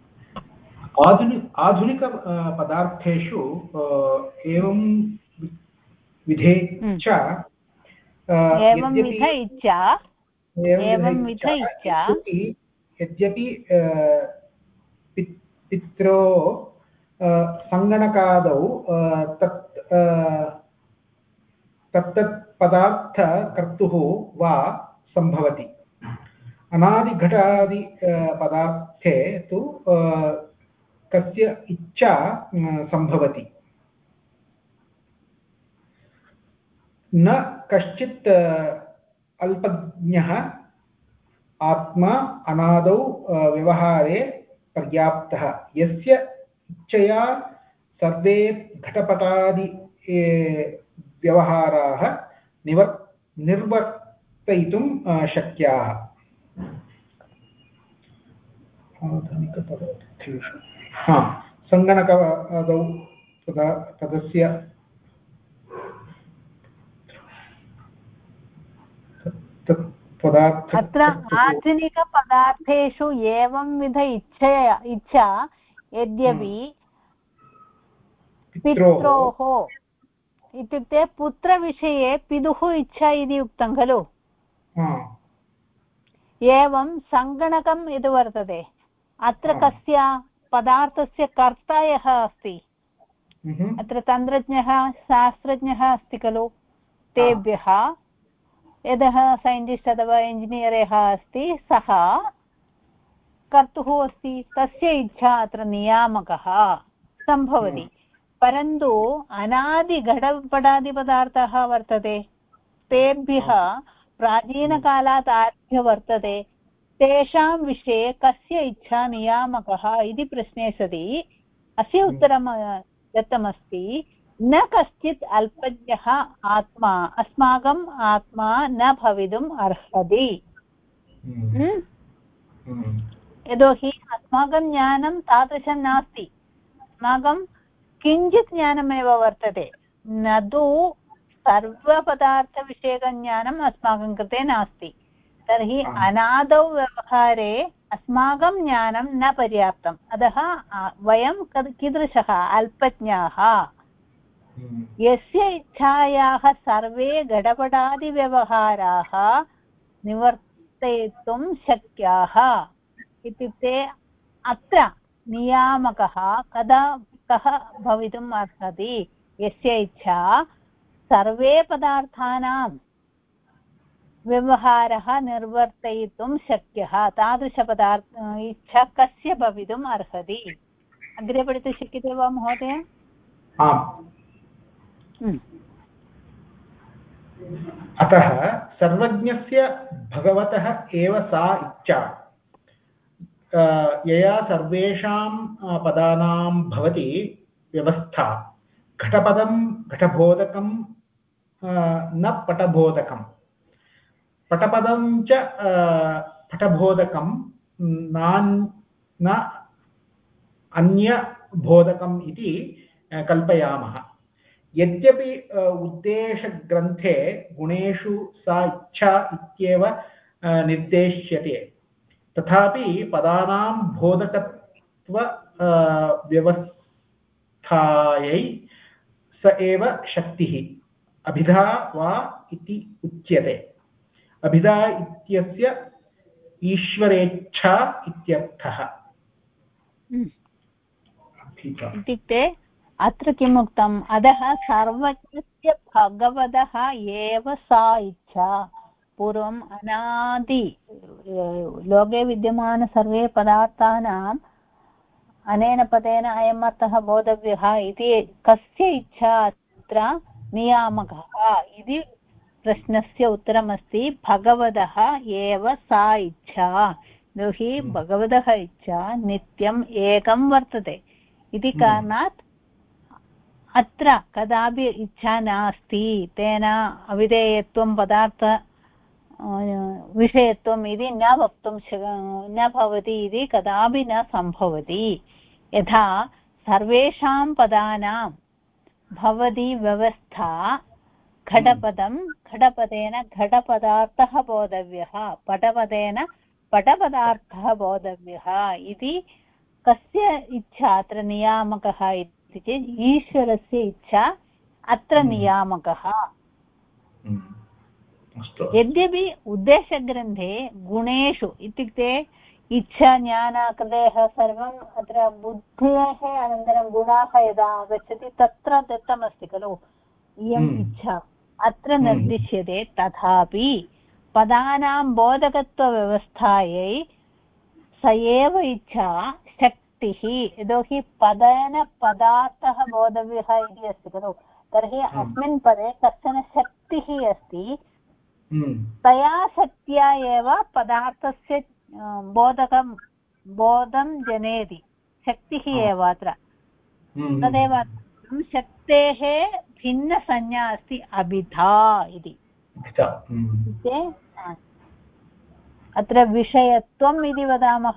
S3: आधुनिक पदार्थेषु एवं विधे च यद्यपि पित्रो सङ्गणकादौ तत्तत् पदार्थकर्तुः वा सम्भवति अनादिघटादि पदार्थे तु कस्य इच्छा सम्भवति न कश्चित् अल्पज्ञः आत्मा अनादौ व्यवहारे पर्याप्तः यस्य इच्छया सर्वे घटपटादि व्यवहाराः निर्वर्तयितुं शक्याः आधुनिकपदार्थेषु सङ्गणकादौ तदस्य
S1: अत्र आधुनिकपदार्थेषु एवं विध इच्छा यद्यपि पित्रोः इत्युक्ते पुत्रविषये पितुः इच्छा इति उक्तं खलु एवं सङ्गणकं यद् वर्तते अत्र कस्य पदार्थस्य कर्ता यः अस्ति अत्र तन्त्रज्ञः शास्त्रज्ञः अस्ति खलु तेभ्यः यदः सैन्टिस्ट् अथवा इञ्जिनियर् यः अस्ति सः कर्तुः अस्ति, तस्य इच्छा अत्र नियामकः सम्भवति। परन्तु अनादिघटपटादिपदार्थः वर्तते, तेभ्यः प्राचीनकालात् आरभ्य वर्तते, तेषां विषये कस्य इच्छा नियामकः इति प्रश्ने सति अस्य उत्तरं दत्तमस्ति, न कश्चित् अल्पज्ञः आत्मा अस्माकम् आत्मा न भवितुम् अर्हति। यतोहि अस्माकं ज्ञानं तादृशं नास्ति, अस्माकं किञ्चित् ज्ञानमेव वर्तते, न तु सर्वपदार्थविषयकज्ञानम् अस्माकं कृते नास्ति। तर्हि अनादौ व्यवहारे अस्माकं ज्ञानं न पर्याप्तम्, अतः वयं कीदृशः अल्पज्ञाः। यस्य इच्छायाः सर्वे घटपटादिव्यवहाराः निवर्तयितुं शक्याः, इत्युक्ते अत्र नियामकः कः भवितुम् अर्हति, यस्य इच्छा सर्वे पदार्थानां व्यवहारः निर्वर्तयितुं शक्यः, तादृशपदार्थ इच्छा कस्य भवितुम् अर्हति। अग्रे पठितुं शक्यते वा महोदय?
S3: अतः सर्वज्ञस्य भगवतः एव सा इच्छा, यया सर्वेषां पदानां भवति व्यवस्था। घटपदं घटबोधकं न पटबोधकं, पटपदं च पटबोधकं न अन्यबोधकम् इति कल्पयामः। यद्यपि उद्देशग्रन्थे गुणेषु सा इच्छा इत्येव निर्देश्यते, तथापि पदानां बोधकत्व व्यवस्थायै स एव शक्तिः अभिधा वा इति उच्यते। अभिधा इत्यस्य ईश्वरेच्छा इत्यर्थः।
S1: इत्युक्ते अत्र किम् उक्तम्, अतः सर्वज्ञस्य भगवतः एव सा इच्छा। पूर्वम् अनादि लोके विद्यमान सर्वे पदार्थानाम् अनेन पदेन अयम् अर्थः बोधव्यः इति कस्य इच्छा अत्र नियामकः इति प्रश्नस्य उत्तरमस्ति भगवतः एव सा इच्छा। यतोहि भगवतः इच्छा नित्यम् एकं वर्तते इति कारणात् अत्र कदापि इच्छा नास्ति, तेन अविधेयत्वं पदार्थ विषयत्वम् इति न वक्तुं न भवति, इति कदापि न सम्भवति। यथा सर्वेषां पदानां भवति व्यवस्था, घटपदं घटपदेन घटपदार्थः बोधव्यः, पटपदेन पटपदार्थः बोधव्यः इति कस्य इच्छा अत्र नियामकः इति चेत् ईश्वरस्य इच्छा अत्र नियामकः। यद्यपि उद्देशग्रन्थे गुणेषु इत्युक्ते इच्छा ज्ञान कृतेः सर्वम् अत्र बुद्धेः अनन्तरं गुणाः यदा आगच्छति तत्र दत्तमस्ति खलु इयम् इच्छा अत्र निर्दिश्यते। तथापि पदानां बोधकत्वव्यवस्थायै स एव इच्छा शक्तिः, यतोहि पदेन पदार्थः बोधव्यः इति अस्ति खलु, तर्हि अस्मिन् पदे कश्चन शक्तिः अस्ति, तया शक्त्या एव पदार्थस्य बोधं जनयति, शक्तिः एव अत्र। तदेव शक्तेः भिन्नसंज्ञा अस्ति अभिधा इति। अत्र विषयत्वम् इति वदामः,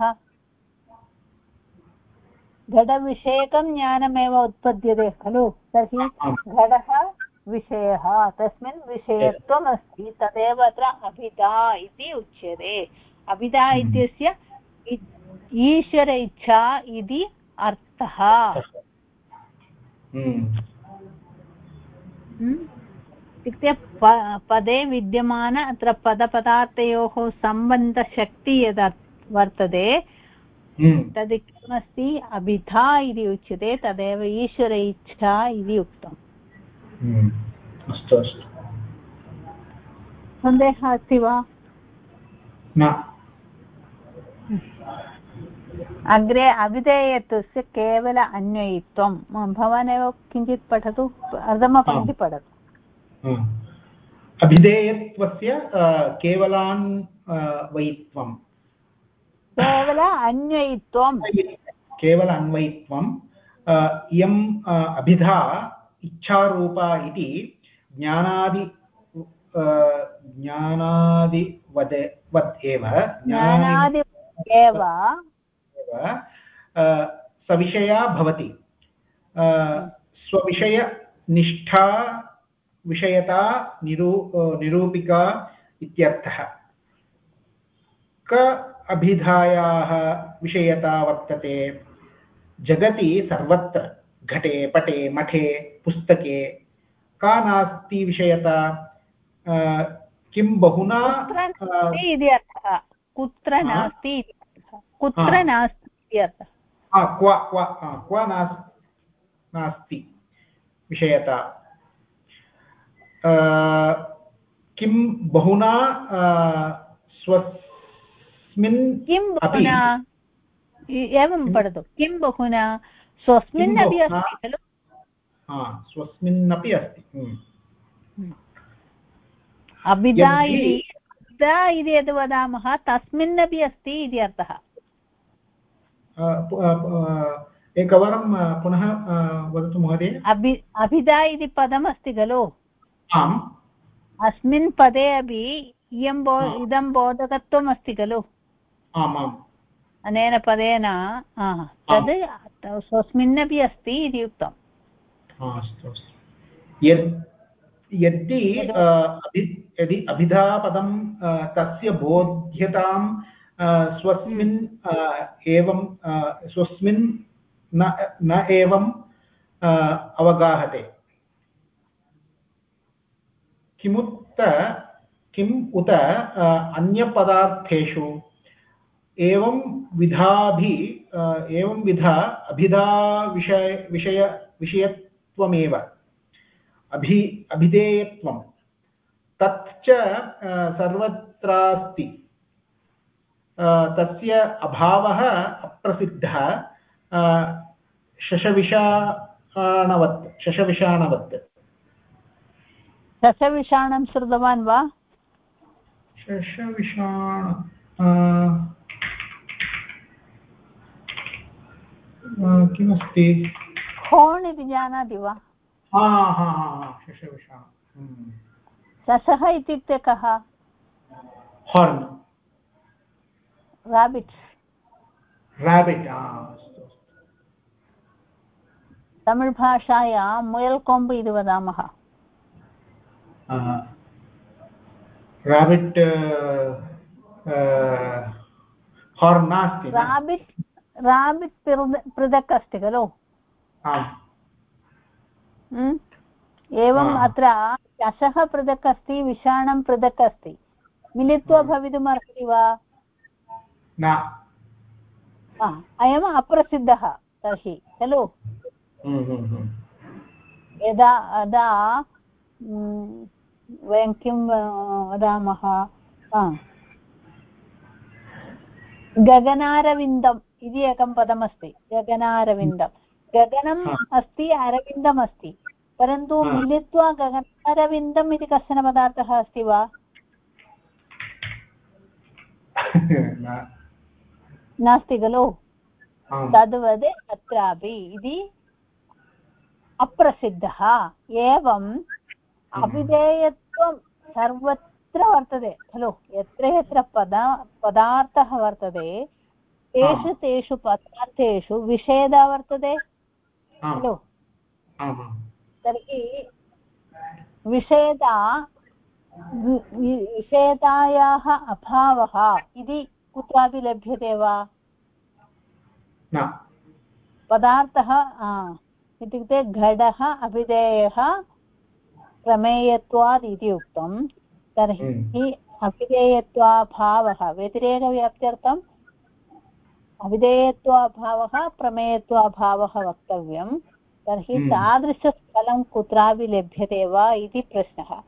S1: घटविषयकं ज्ञानमेव उत्पद्यते खलु, तर्हि घटः विषयः, तस्मिन् विषयत्वम् अस्ति, तदेव अत्र अभिधा इति उच्यते। अभिधा इत्यस्य ईश्वर इच्छा इति अर्थः। इत्युक्ते पदे विद्यमान अत्र पदपदार्थयोः सम्बन्धशक्ति यद् वर्तते तद् किमस्ति, अभिधा इति उच्यते, तदेव ईश्वर इच्छा इति उक्तम्।
S3: अस्तु अस्तु।
S1: सन्देहः अस्ति वा?
S3: न।
S1: अग्रे अविधेयत्वस्य केवल अन्वयित्वं। भवान् एव किञ्चित् पठतु, प्रथमपङ्क्ति पठतु।
S3: अभिधेयत्वस्य केवलान्वयित्वं।
S1: केवल अन्वयित्वं।
S3: केवल अन्वयित्वम्। इयम् अभिधा इच्छारूपा इति ज्ञानादिवत् एव सविषया भवति। स्वविषयनिष्ठा विषयता निरूपिका इत्यर्थः। क अभिधायाः विषयता वर्तते? जगति सर्वत्र, घटे पटे मठे पुस्तके का नास्ति विषयता? किं बहुना
S1: इति अर्थः। कुत्र नास्ति, कुत्र नास्ति इति अर्थः।
S3: क्व नास्ति विषयता। किं बहुना स्वस्मिन् अपि
S1: एवं पठतु। किं बहुना स्वस्मिन् अपि अस्ति खलु?
S3: स्वस्मिन्नपि अस्ति।
S1: अभिधा इति यद् वदामः तस्मिन्नपि अस्ति इति अर्थः।
S3: एकवारं पुनः वदतु महोदय।
S1: अभिधा इति पदम् अस्ति खलु?
S3: आम्।
S1: अस्मिन् पदे अपि इदं बोधकत्वम् अस्ति खलु?
S3: आमाम्।
S1: अनेन पदेन तद् स्वस्मिन्नपि अस्ति इति उक्तम्।
S3: अस्तु अस्तु। यदि अभिधापदं तस्य बोध्यतां स्वस्मिन् एवं स्वस्मिन् न एवं अवगाहते। किम् उत अन्यपदार्थेषु एवं विधा अभिधा विषयत्वमेव अभिधेयत्वं तच्च सर्वत्रास्ति। तस्य अभावः अप्रसिद्धः शशविषाणवत्।
S1: शशविषाणं श्रुतवान् वा?
S3: शशविषाण किमस्ति?
S1: होण् इति जानाति वा?
S3: शशविषाण।
S1: शशः इत्युक्ते कः?
S3: हॉर्न्।
S1: राबिट्। तमिळ् भाषायां मुयल् कोम्बु इति वदामः।
S3: राबिट् हॉर्न् नास्ति।
S1: राबिट् पृथक् अस्ति खलु? एवम् अत्र शशः पृथक् अस्ति, विषाणं पृथक् अस्ति। मिलित्वा भवितुमर्हति वा?
S3: न।
S1: अयम् अप्रसिद्धः तर्हि खलु? यदा वयं किं वदामः? गगनारविन्दम् इति एकं पदमस्ति। गगनारविन्दं, गगनम् अस्ति, अरविन्दम् अस्ति, परन्तु मिलित्वा गगनारविन्दम् इति कश्चन पदार्थः अस्ति वा? नास्ति खलु? तद्वत् अत्रापि इति अप्रसिद्धः। एवम् अभिधेयत्वं सर्वत्र वर्तते खलु? यत्र यत्र पदार्थः वर्तते तेषु पदार्थेषु विषयता वर्तते खलु? तर्हि विषयतायाः अभावः इति कुत्रापि लभ्यते वा? पदार्थः इत्युक्ते घटः अभिधेयः प्रमेयत्वात् इति उक्तं। तर्हि अभिधेयत्वाभावः व्यतिरेकव्याप्त्यर्थम् अभिधेयत्वाभावः प्रमेयत्वाभावः वक्तव्यं। तर्हि तादृशस्थलं कुत्रापि लभ्यते वा इति प्रश्नः।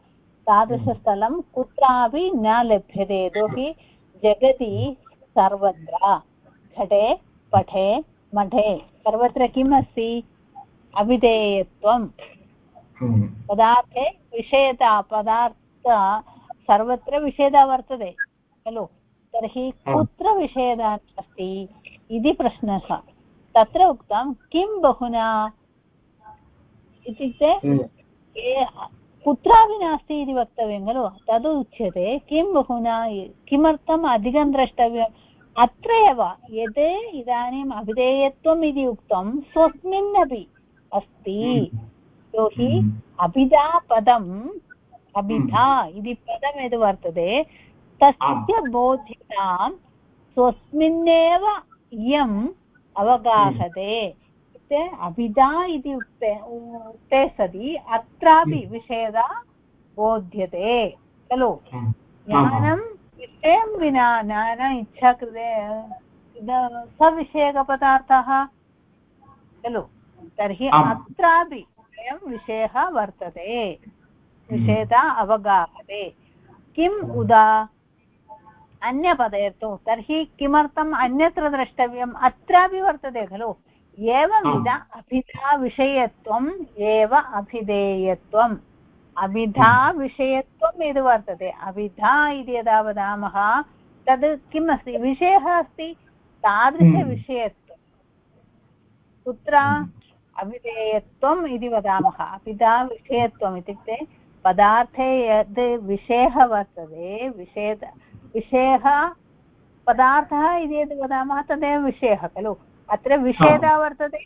S1: तादृशस्थलं कुत्रापि न लभ्यते यतोहि जगति सर्वत्र घटे पटे मठे सर्वत्र किम् अस्ति अविधेयत्वं पदार्थे विषयता पदार्थ सर्वत्र विषयता वर्तते खलु तर्हि कुत्र विषयता अस्ति इति प्रश्नः तत्र उक्तं किं बहुना इत्युक्ते कुत्रापि नास्ति इति वक्तव्यं खलु तद् उच्यते किं बहुना किमर्थम् अधिकं द्रष्टव्यम् अत्र एव यद् इदानीम् अविधेयत्वम् इति उक्तं स्वस्मिन्नपि अस्ति यतोहि अभिधा पदम् अभिधा इति पदम् यद् वर्तते तस्य बोध्यतां स्वस्मिन्नेव इयम् अवगाहते अभिधा इति उक्ते सति अत्रापि विषयता बोध्यते खलु ज्ञानं विषयं विना ज्ञान इच्छा कृते सविषयकपदार्थः खलु तर्हि अत्रापि अयं विषयः वर्तते विषयता अवगाहते किम् उदा अन्यपदेतु तर्हि किमर्थम् अन्यत्र द्रष्टव्यम् अत्रापि वर्तते खलु एवंविध अभिधा विषयत्वम् एव अभिधेयत्वम् अभिधा विषयत्वम् यद् वर्तते अभिधा इति यदा वदामः तद् किम् अस्ति विषयः अस्ति तादृशविषयत्वं कुत्र अभिधेयत्वम् इति वदामः अभिधा विषयत्वम् इत्युक्ते पदार्थे यद् विषयः वर्तते विषयः पदार्थः इति यद् वदामः तदेव विषयः खलु अत्र विषयता वर्तते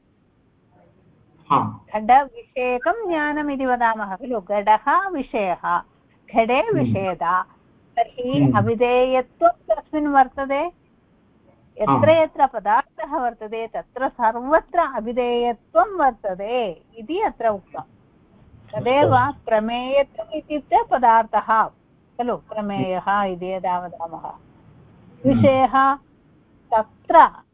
S1: घटविषयकं ज्ञानम् इति वदामः खलु घटः विषयः घटे विषयता तर्हि अविधेयत्वं तस्मिन् वर्तते यत्र यत्र पदार्थः वर्तते तत्र सर्वत्र अविधेयत्वं वर्तते इति अत्र उक्तं तदेव प्रमेयत्वम् इत्युक्ते पदार्थः खलु प्रमेयः इति यदा वदामः विषयः तत्र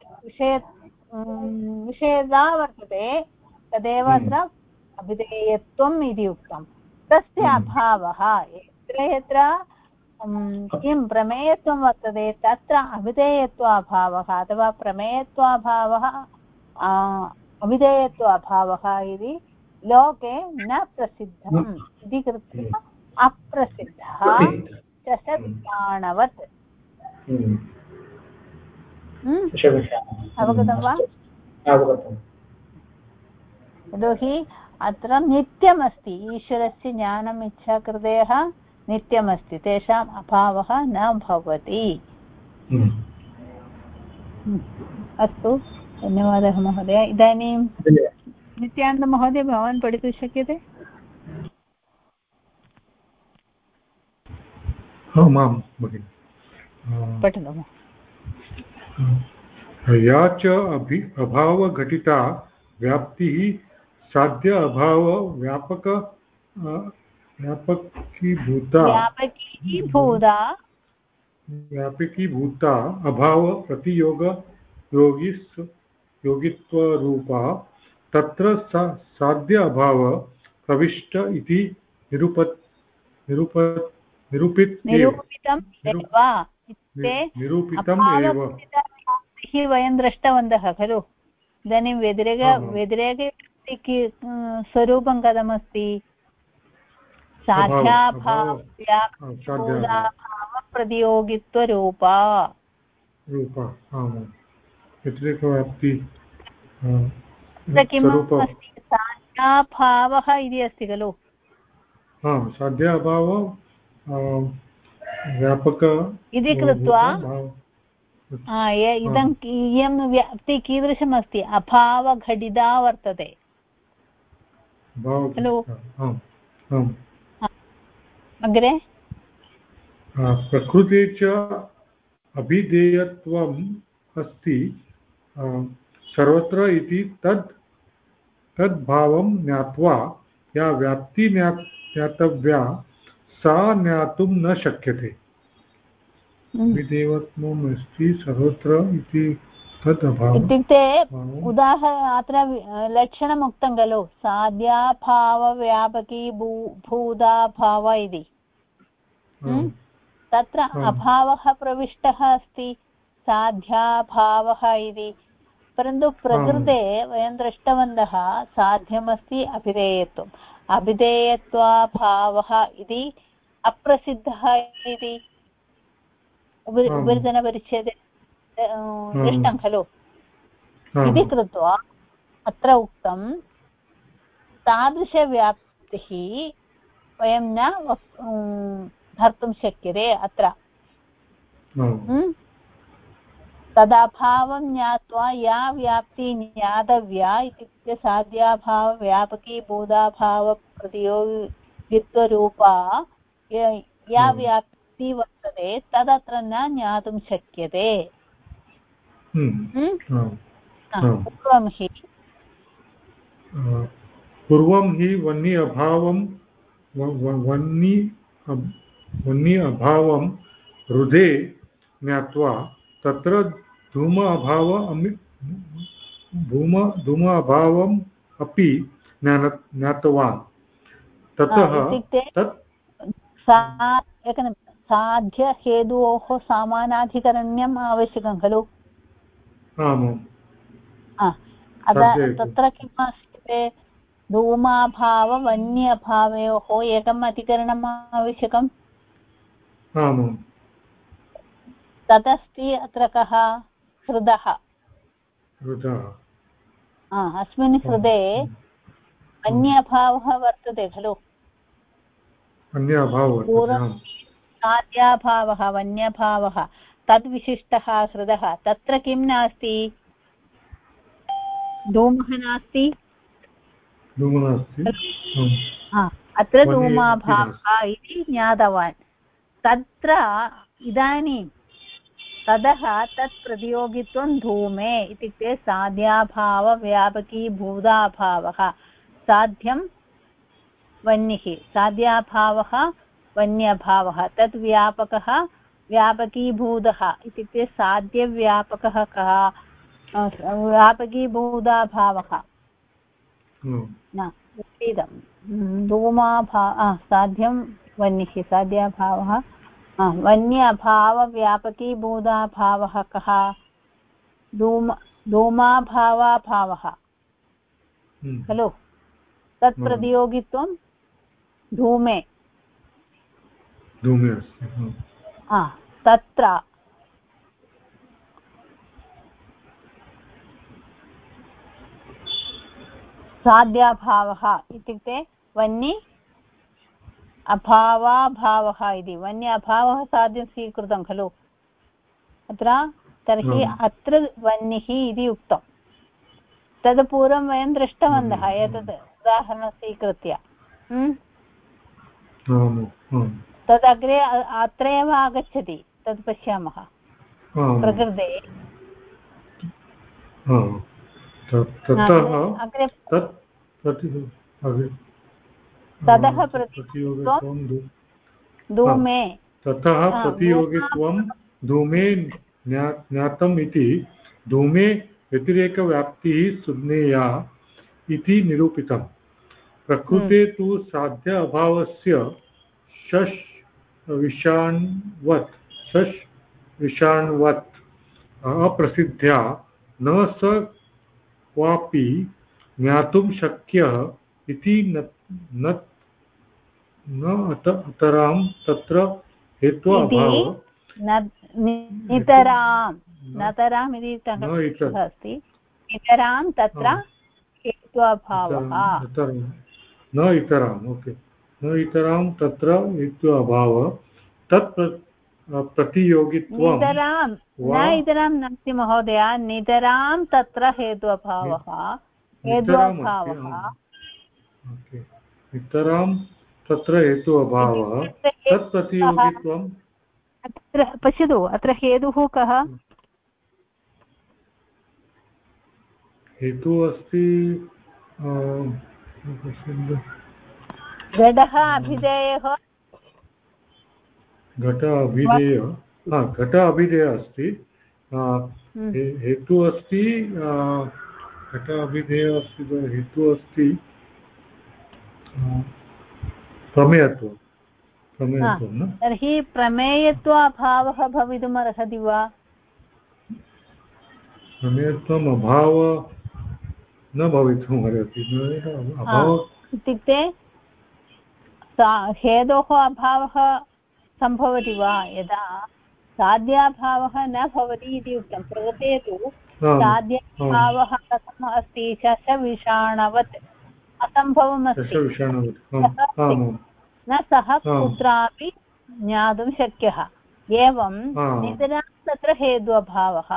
S1: विषयता वर्तते तदेव अत्र अभिधेयत्वम् इति उक्तं तस्य अभावः यत्र यत्र किं प्रमेयत्वं वर्तते तत्र अभिधेयत्वाभावः अथवा प्रमेयत्वाभावः अभिधेयत्वाभावः इति लोके न प्रसिद्धम् इति कृत्वा अप्रसिद्धः चषत्प्राणवत् अवगतं वा यतोहि अत्र नित्यमस्ति ईश्वरस्य ज्ञानम् इच्छाकृतयः नित्यमस्ति तेषाम् अभावः न भवति अस्तु धन्यवादः महोदय इदानीं नित्यानन्दमहोदय भवान् पठितुं शक्यते पठतु
S4: या च अभावघटिता व्याप्तिः साध्य अभाव व्यापकीभूता अभाव प्रतियोग योगित्वरूपा तत्र साध्य अभाव प्रविष्ट इति निरूपितम् एव
S1: वयं दृष्टवन्तः खलु इदानीं व्यतिरेके स्वरूपं कथमस्ति साध्याभावप्रतियोगित्वरूपा
S4: व्यतिरेकव्याप्ति
S1: किम् अस्ति साध्याभावः इति अस्ति खलु
S4: साध्याभाव व्यापक
S1: इति कृत्वा इयं व्याप्ति कीदृशमस्ति अभावघटिता वर्तते खलु अग्रे
S4: प्रकृते च अभिधेयत्वम् अस्ति सर्वत्र इति तद्भावं ज्ञात्वा या व्याप्ति ज्ञातव्या सा ज्ञातुं न शक्यते अभिधेयत्वम् अस्ति सर्वत्र इति तद् अभावम्
S1: इत्युक्ते अत्र लक्षणम् उक्तं खलु साध्याभावव्यापकी भूताभाव इति तत्र अभावः प्रविष्टः अस्ति, साध्याभावः इति। परन्तु प्रकृते वयं दृष्टवन्तः साध्यमस्ति अभिधेयत्वम्, अभिधेयत्वाभावः इति अप्रसिद्धः इति उपरितनपरिच्छेदे दृष्टं खलु। इति कृत्वा अत्र उक्तं तादृशव्याप्तिः वयं न धर्तुं शक्यते अत्र। तदभावं ज्ञात्वा या व्याप्ति ज्ञातव्या इत्युक्ते साध्याभावव्यापकी भूताभावप्रतियोगित्वरूपा या व्याप्ति वर्तते तदत्र न ज्ञातुं शक्यते।
S4: पूर्वं हि वह्नि अभावं हृदे ज्ञात्वा तत्र धूम अभावम् अपि ज्ञातवान्। ततः
S1: साध्यहेतोः समानाधिकरण्यम् आवश्यकं खलु। तत्र किम् अस्ति, धूमाभाववन्यभावयोः एकम् अधिकरणम् आवश्यकम्। तदस्ति अत्र कः, हृदः। अस्मिन् हृदे अन्यभावः वर्तते खलु। साध्याभावः वन्यभावः तद्विशिष्टः हृदः। तत्र किं नास्ति, धूमः नास्ति। अत्र धूमाभावः इति ज्ञातवान्। तत्र इदानीं ततः तत् प्रतियोगित्वं धूमे इत्युक्ते साध्याभावव्यापकीभूताभावः। साध्यं वह्निः, साध्याभावः वन्यभावः, तद् व्यापकः व्यापकीभूतः इत्युक्ते साध्यव्यापकः कः, व्यापकीभूताभावः न इदं साध्यं वह्निः, साध्याभावः वन्यभावव्यापकीभूताभावः कः, धूमाभावाभावः खलु। तत् प्रतियोगित्वं धूमे तत्र साध्याभावः इत्युक्ते वह्नि अभावाभावः इति। वह्नि अभावः साध्यं स्वीकृतं खलु अत्र। तर्हि अत्र वह्निः इति उक्तं। तद् पूर्वं वयं दृष्टवन्तः एतद् उदाहरणं स्वीकृत्य। तदग्रे अत्र एव आगच्छति, तद् पश्यामः प्रकृते। ततः प्रतियोगित्वं धूमे,
S4: ततः प्रतियोगित्वं धूमे ज्ञातम् इति। धूमे व्यतिरेकव्याप्तिः सुज्ञेया इति निरूपितम्। प्रकृते तु साध्य अभावस्य शश विषाण्वत् अप्रसिद्ध्या न स क्वापि ज्ञातुं शक्यः इति न अतरां तत्र हेत्वाभावः
S1: नतराम् इति अस्ति। नितरां तत्र हेत्वाभावः
S4: न इतरां तत्र हेत्वाभावः। तत् प्रतियोगित्वं
S1: इतरां नास्ति महोदय, नितरां तत्र हेत्वाभावः।
S4: नितरां तत्र हेत्वाभावः तत् प्रतियोगित्वं।
S1: अत्र पश्यतु, अत्र हेतुः कः?
S4: हेतुः अस्ति
S1: घटः अभिधेयः।
S4: घट अभिधेयः अस्ति। हेतुः अस्ति घट अभिधेयः अस्ति। हेतुः अस्ति प्रमेयत्वं। प्रमेयत्वं न
S1: तर्हि प्रमेयत्वाभावः भवितुमर्हति वा?
S4: प्रमेयत्वम् अभाव न भवितुमर्हति अभाव
S1: इत्युक्ते हेतोः अभावः सम्भवति वा? यदा साध्याभावः न भवति इति उक्तं। प्रकृते तु साध्याभावः कथम् अस्ति? शशविषाणवत् असम्भवम् अस्ति। न सः कुत्रापि ज्ञातुं शक्यः। एवं नितरां तत्र हेत्वभावः।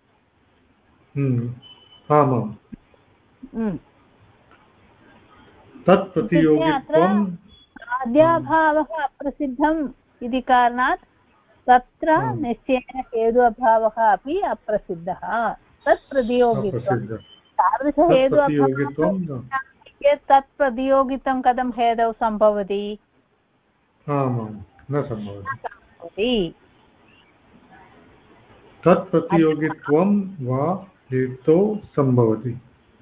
S4: तत्प्रतियोगित्वं
S1: साध्याभावः अप्रसिद्धम् इति कारणात् तत्र निश्चयेन हेत्वभावः अपि अप्रसिद्धः। तत् प्रतियोगित्वं तादृशहेत्वभावः तत् प्रतियोगित्वं कथं हेतौ सम्भवति?
S4: न सम्भवति। तत् प्रतियोगित्वं वा हेतौ सम्भवति।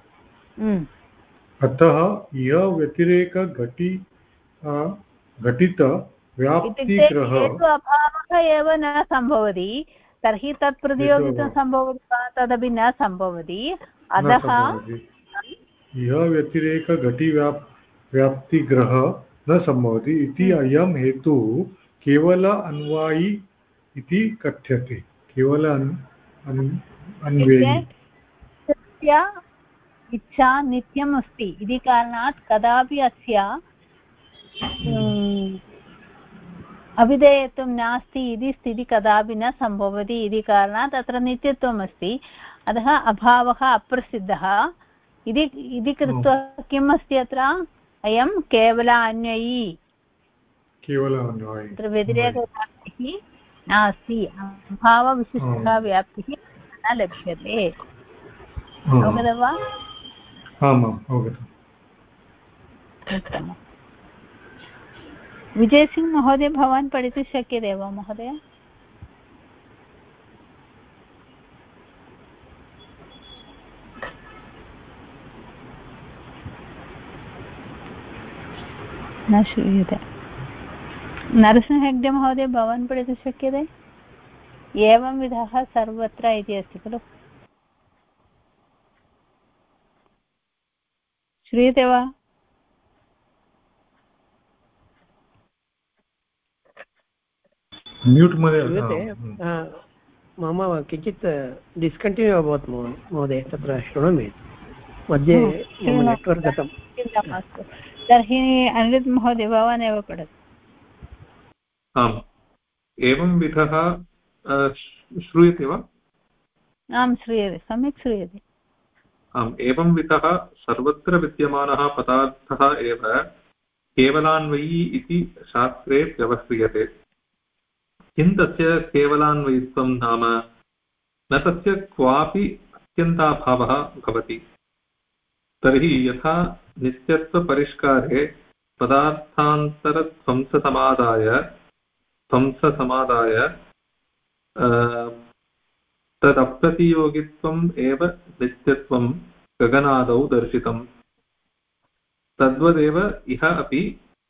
S4: अतः यः व्यतिरेकघटि घटित व्याप्तिग्रह
S1: हेत्वभावः एव न सम्भवति, तर्हि तत् प्रतियोगित्वं सम्भवति वा? तदपि न सम्भवति। अतः
S4: यः व्यतिरेकघटि व्याप्तिग्रह न सम्भवति इति अयं हेतुः केवल अन्वायी इति कथ्यते। केवल अन्वयी
S1: इच्छा नित्यम् अस्ति इति कारणात् कदापि अस्य अविधेयत्वं नास्ति इति स्थितिः कदापि न सम्भवति इति कारणात् अत्र नित्यत्वम् अस्ति। अतः अभावः अप्रसिद्धः इति कृत्वा किम् अस्ति अत्र? अयं केवल अन्वयी, तत्र व्यतिरेकव्याप्तिः नास्ति, अभावविशिष्टा व्याप्तिः न लभ्यते। अवगतं वा? उत्तमम्। विजयसिंह महोदय, भवान् पठितुं शक्यते वा महोदय? न श्रूयते। नरसिंह हेग्डे महोदय, भवान् पठितुं शक्यते? एवं विधः सर्वत्र इति अस्ति खलु, श्रूयते वा?
S4: म्यूट्
S5: मम किञ्चित् डिस्कण्टिन्यू अभवत् महोदय, तत्र शृणोमि मध्ये मम नेट्वर्क् गतं।
S1: चिन्ता मास्तु। तर्हि अनिरुद्ध महोदय, भवान् एव पठतु।
S2: आम्, एवं विधः श्रूयते वा?
S1: आं श्रूयते, सम्यक् श्रूयते।
S2: आम्, एवं विधः सर्वत्र विद्यमानः पदार्थः एव केवलान्वयी इति शास्त्रे व्यवह्रियते। किं तस्य केवलान्वयित्वं नाम? न तस्य क्वापि अत्यन्ताभावः भवति। तर्हि यथा नित्यत्वपरिष्कारे पदार्थान्तरध्वंससमादाय तदप्रतियोगित्वम् एव नित्यत्वं गगनादौ दर्शितम्। तद्वदेव इह अपि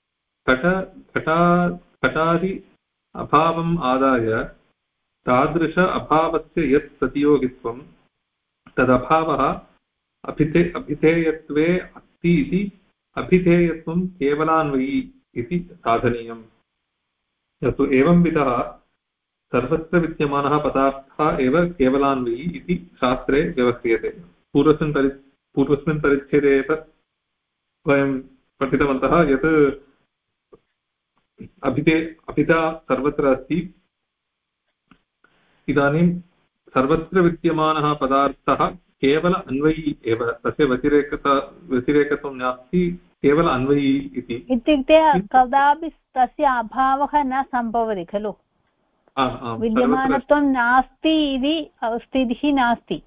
S2: घटादि अभावम् आदाय तादृश अभावस्य यत् प्रतियोगित्वं तदभावः अभिधेयत्वे अस्ति इति अभिधेयत्वं केवलान्वयी इति साधनीयम्। यतो एवं विधः सर्वत्र विद्यमानः पदार्थः एव केवलान्वयी इति शास्त्रे व्यवह्रियते। पूर्वस्मिन् परिच्छेदे एव वयं पठितवन्तः यत् अभिधा सर्वत्र अस्ति। इदानीं सर्वत्र विद्यमानः पदार्थः केवल अन्वयी एव, तस्य व्यतिरेकत्वं नास्ति, केवल अन्वयी इति।
S1: इत्युक्ते कदापि तस्य अभावः न सम्भवति खलु, विद्यमानत्वं नास्ति इति स्थितिः नास्ति,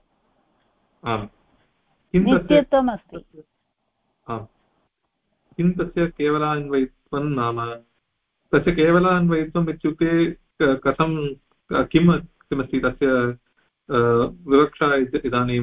S1: नित्यत्वम् अस्ति।
S2: किं तस्य केवलान्वयित्वं नाम? तस्य केवलान्वयित्वम् इत्युक्ते कथं किमस्ति तस्य विवक्षा इदानीं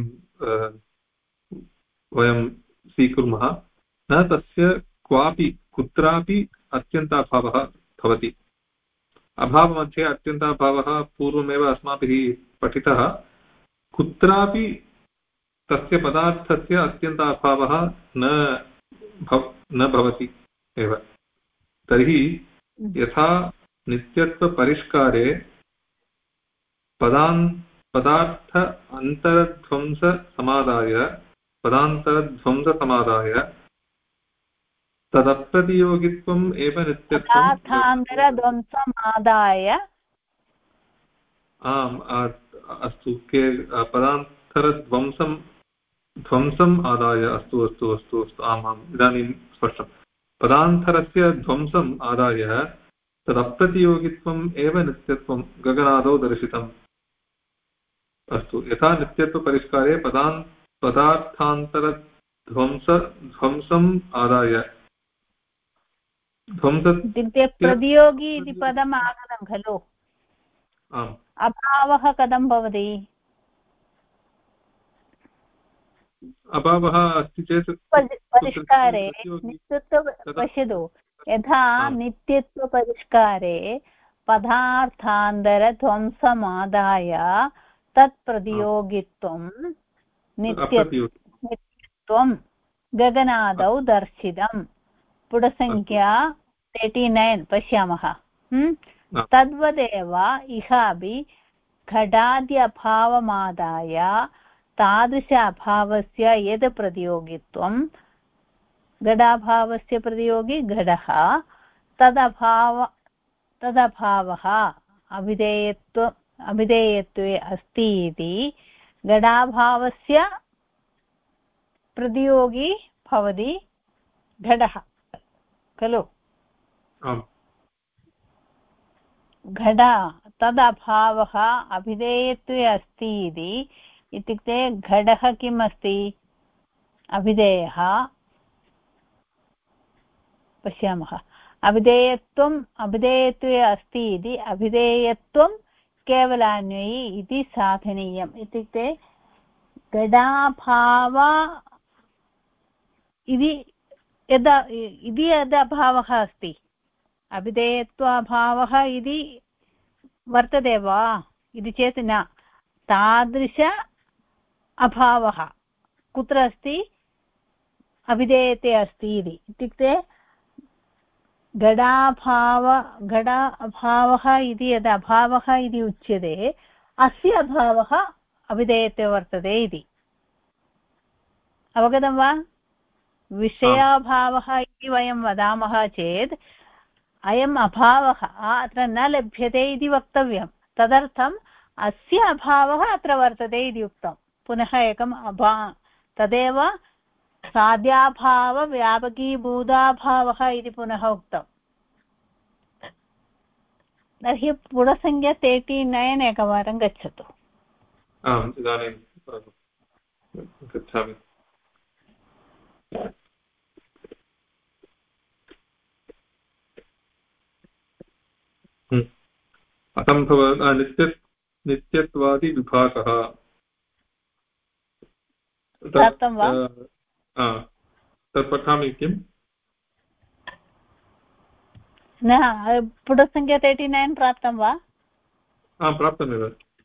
S2: वयं स्वीकुर्मः। न तस्य क्वापि कुत्रापि अत्यन्ताभावः भवति। अभावमध्ये अत्यन्ताभावः पूर्वमेव अस्माभिः पठितः। कुत्रापि तस्य पदार्थस्य अत्यन्ताभावः न भवति एव। तर्हि यथा नित्यत्वपरिष्कारे पदार्थ पदान्तरध्वंससमादाय तदप्रतियोगित्वम् एव नित्यत्वं।
S1: पदार्थान्तरध्वंसमादाय
S2: आम् अस्तु ध्वंसम् आदाय अस्तु अस्तु अस्तु अस्तु आमाम् इदानीं स्पष्टम्। पदान्तरस्य ध्वंसम् आदाय तदप्रतियोगित्वम् एव नित्यत्वं गगनादौ दर्शितम्। अस्तु यथा नित्यत्वपरिष्कारे पदार्थान्तरध्वंसम् आदाय
S1: इत्युक्ते प्रतियोगी इति पदम् आगतं खलु। अभावः कथं भवति?
S2: अभावः अस्ति चेत्
S1: परिष्कारे नित्यत्व पश्यतु, यथा नित्यत्वपरिष्कारे पदार्थान्तरध्वंसमादाय तत् प्रतियोगित्वं नित्यत्वं गगनादौ दर्शितम्। पुटसङ्ख्या 39 पश्यामः। तद्वदेव इहापि घटाद्यभावमादाय तादृश अभावस्य यद् प्रतियोगित्वं, घटाभावस्य प्रतियोगी घटः, तदभावः अभिधेयत्वे अस्ति इति घटाभावस्य प्रतियोगी भवति घटः खलु। घट तदभावः अभिधेयत्वे अस्ति इत्युक्ते घटः किम् अस्ति? अभिधेयः। पश्यामः, अभिधेयत्वे अस्ति इति अभिधेयत्वं केवलान्वयी इति साधनीयम्। इत्युक्ते घटाभाव इति यद् अभावः अस्ति, अभिधेयत्वाभावः इति वर्तते वा इति चेत् न। तादृश अभावः कुत्र अस्ति? अभिधेयते अस्ति इत्युक्ते घट अभावः इति यद् अभावः इति उच्यते, अस्य अभावः अभिधेयते वर्तते इति। अवगतं वा? विषयाभावः इति वयं वदामः चेत् अयम् अभावः अत्र न लभ्यते इति वक्तव्यं। तदर्थम् अस्य अभावः अत्र वर्तते इति उक्तं। पुनः एकम् तदेव साध्याभावव्यापकीभूताभावः इति पुनः उक्तम्। तर्हि पुटसङ्ख्या 39 एकवारं गच्छतु।
S2: आम् इदानीं गच्छामि। असम्भव नित्यत्वादिविभागः तत् पठामि किम्?
S1: न पुटसङ्ख्या 39 प्राप्तं वा?
S2: प्राप्तमेव।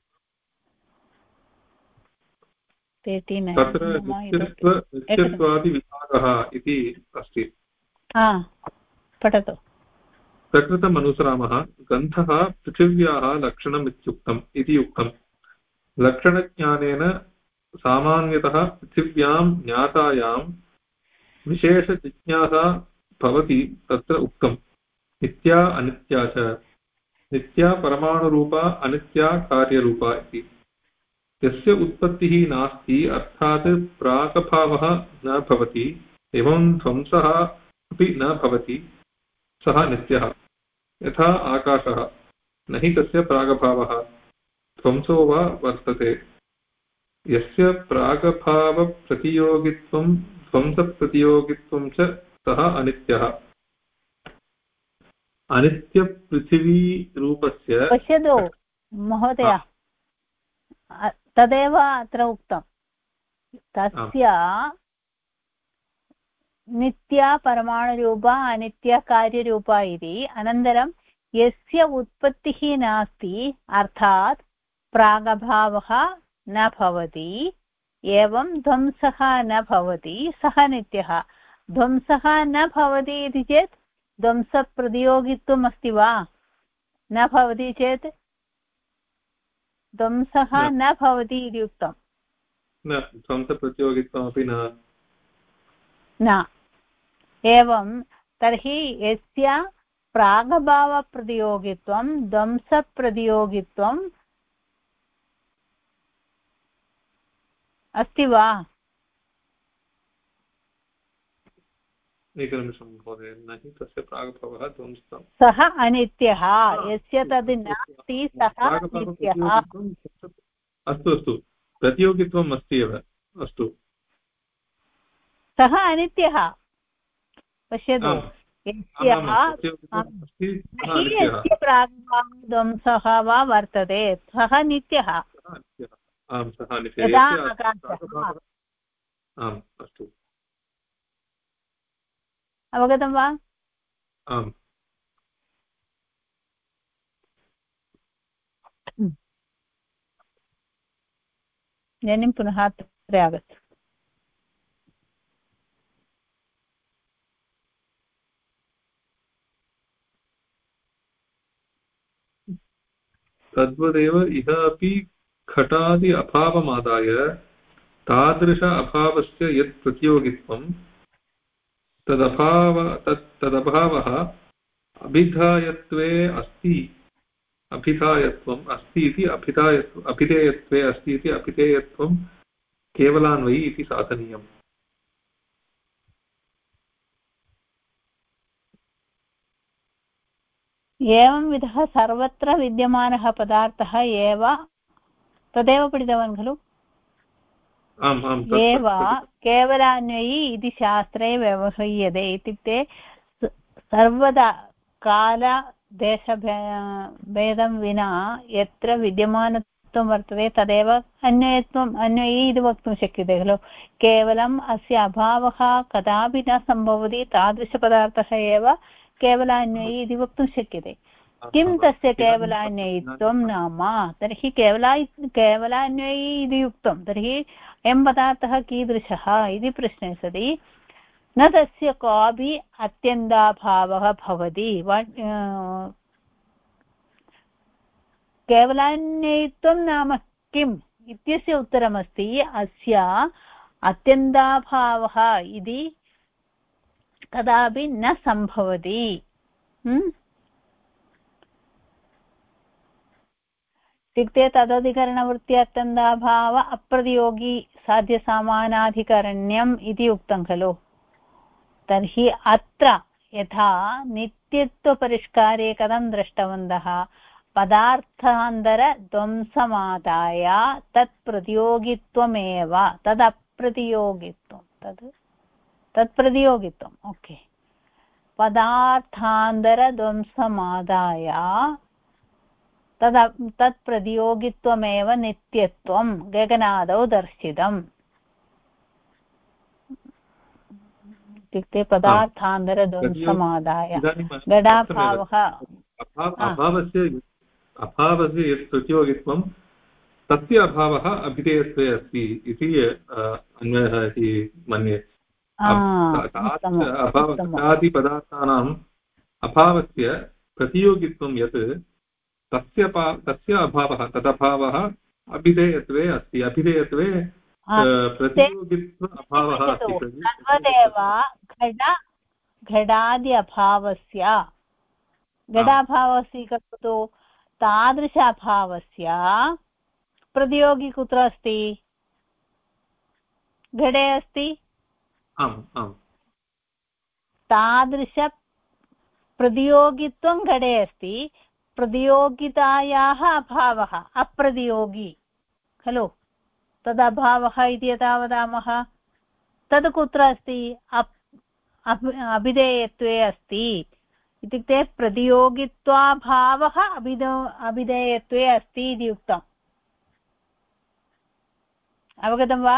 S2: तत्र नित्यत्वादिविभागः इति अस्ति।
S1: पठतु।
S2: प्रकृतमनुसरामः। गन्धः पृथिव्याः लक्षणम् इति उक्तम्। लक्षणज्ञानेन सामान्यतः पृथिव्यां ज्ञातायां विशेषजिज्ञासा भवति तत्र उक्तम्। नित्या अनित्या च। नित्या परमाणुरूपा, अनित्या कार्यरूपा इति। यस्य उत्पत्तिः नास्ति अर्थात् प्रागभावः न भवति एवं ध्वंसः अपि न भवति, सः नित्यः। यथा आकाशः, न हि तस्य प्रागभावः, ध्वंसो वा वर्तते। यस्य प्रागभावप्रतियोगित्वं ध्वंसप्रतियोगित्वं च सः अनित्यः। अनित्यपृथिवीरूपस्य
S1: पश्यतु महोदय, तदेव अत्र उक्तं। तस्य नित्या परमाणुरूपा, अनित्या कार्यरूपा इति। अनन्तरं यस्य उत्पत्तिः नास्ति अर्थात् प्रागभावः न भवति एवं ध्वंसः न भवति सः नित्यः ध्वंसः न भवति इति चेत् ध्वंसप्रतियोगित्वम् अस्ति वा न भवति चेत् ध्वंसः न भवति इति उक्तम्
S2: न ध्वंसप्रतियोगित्वमपि
S1: न एवं तर्हि यस्य प्रागभावप्रतियोगित्वं ध्वंसप्रतियोगित्वम् अस्ति वा
S2: एकनिमिषं महोदय न हि तस्य प्रागभावः ध्वंसः
S1: सः अनित्यः यस्य तद् नास्ति सः नित्यः
S2: अस्तु अस्तु प्रतियोगित्वम् अस्ति एव अस्तु
S1: सः अनित्यः पश्यतु यस्य प्रागभावध्वंसः वा वर्तते सः नित्यः यदा आकाशः
S2: अस्तु
S1: अवगतं वा
S2: आम्
S1: इदानीं पुनः अत्र आगच्छतु
S2: तद्वदेव इह अपि घटादि अभावमादाय तादृश अभावस्य यत् प्रतियोगित्वं तदभावः अभिधायत्वे अस्ति अभिधायत्वम् अस्ति इति अभिधेयत्वे अस्ति इति अभिधेयत्वं केवलान्वयी इति साधनीयम्
S1: एवं विधः सर्वत्र विद्यमानः पदार्थः एव तदेव पठितवान् खलु एव केवलान्वयी इति शास्त्रे व्यवह्रियते इत्युक्ते सर्वदा कालदेशभेदं विना यत्र विद्यमानत्वं वर्तते तदेव अन्वयी इति वक्तुं शक्यते खलु केवलम् अस्य अभावः कदापि न सम्भवति तादृशपदार्थः एव केवलान्वयी इति वक्तुं शक्यते किं तस्य केवलान्वयित्वं नाम तर्हि केवलान्वयी इति उक्तं तर्हि अयं पदार्थः कीदृशः इति प्रश्ने सति न तस्य कोऽपि अत्यन्ताभावः भवति केवलान्वयित्वं नाम किम् इत्यस्य उत्तरमस्ति अस्य अत्यन्ताभावः इति कदापि न सम्भवति इत्युक्ते तदधिकरणवृत्ति अत्यन्ताभाव अप्रतियोगी साध्यसामानाधिकरण्यम् इति उक्तं खलु तर्हि अत्र यथा नित्यत्वपरिष्कारे कथं दृष्टवन्तः पदार्थान्तरध्वंसमादाय तत्प्रतियोगित्वमेव तत्प्रतियोगित्वम् ओके पदार्थान्तरध्वंसमादाय तत्प्रतियोगित्वमेव नित्यत्वं गगनादौ दर्शितम् इत्युक्ते पदार्थान्तरध्वंसमादाय घटाभावः
S2: अभावस्य यत् प्रतियोगित्वं तस्य अभावः अभिधेयत्वे अस्ति इति अन्वयः इति मन्ये घटादिपदार्थानाम् अभावस्य प्रतियोगित्वं यत् तस्य अभावः तदभावः अभिधेयत्वे अस्ति अभिधेयत्वे प्रतियोगित्व अभावः अस्ति
S1: तद्वदेव घटादि अभावस्य घटाभावः स्वीकरोतु तादृश अभावस्य प्रतियोगी कुत्र अस्ति घटे अस्ति तादृश प्रतियोगित्वं घटे अस्ति प्रतियोगितायाः अभावः अप्रतियोगी खलु तदभावः इति यदा वदामः तद् कुत्र अस्ति अभिधेयत्वे अस्ति इत्युक्ते प्रतियोगित्वाभावः अभिधेयत्वे अस्ति इति उक्तम् अवगतं वा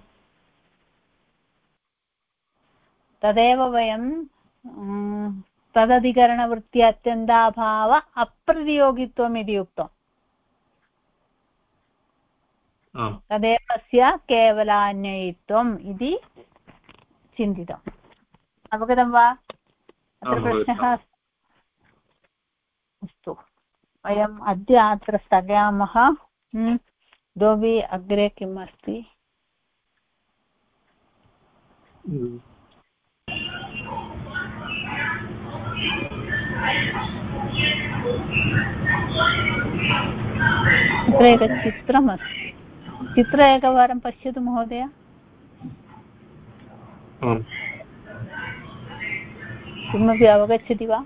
S1: तदेव वयं तदधिकरणवृत्ति अत्यन्ताभाव अप्रतियोगित्वम् इति उक्तम् तदेव अस्य केवलान्वयित्वम् इति चिन्तितम् अवगतं वा अत्र प्रश्नः अस्तु वयम् अद्य अत्र स्थगयामः इतोपि अग्रे किम् अस्ति अत्र एकं चित्रमस्ति चित्र एकवारं पश्यतु महोदय किमपि अवगच्छति वा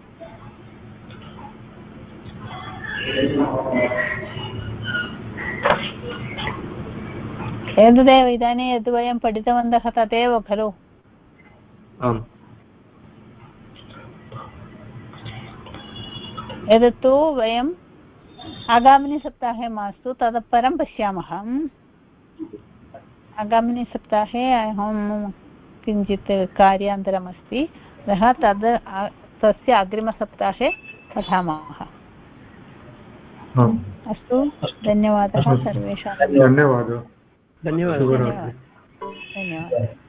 S1: एतदेव इदानीं यद् वयं पठितवन्तः तदेव खलु एतत्तु वयम् आगामिनि सप्ताहे मास्तु ततः परं पश्यामः आगामिनि सप्ताहे अहं किञ्चित् कार्यान्तरमस्ति अतः तस्य अग्रिमसप्ताहे पठामः अस्तु धन्यवादः सर्वेषां
S4: धन्यवादः
S5: धन्यवादः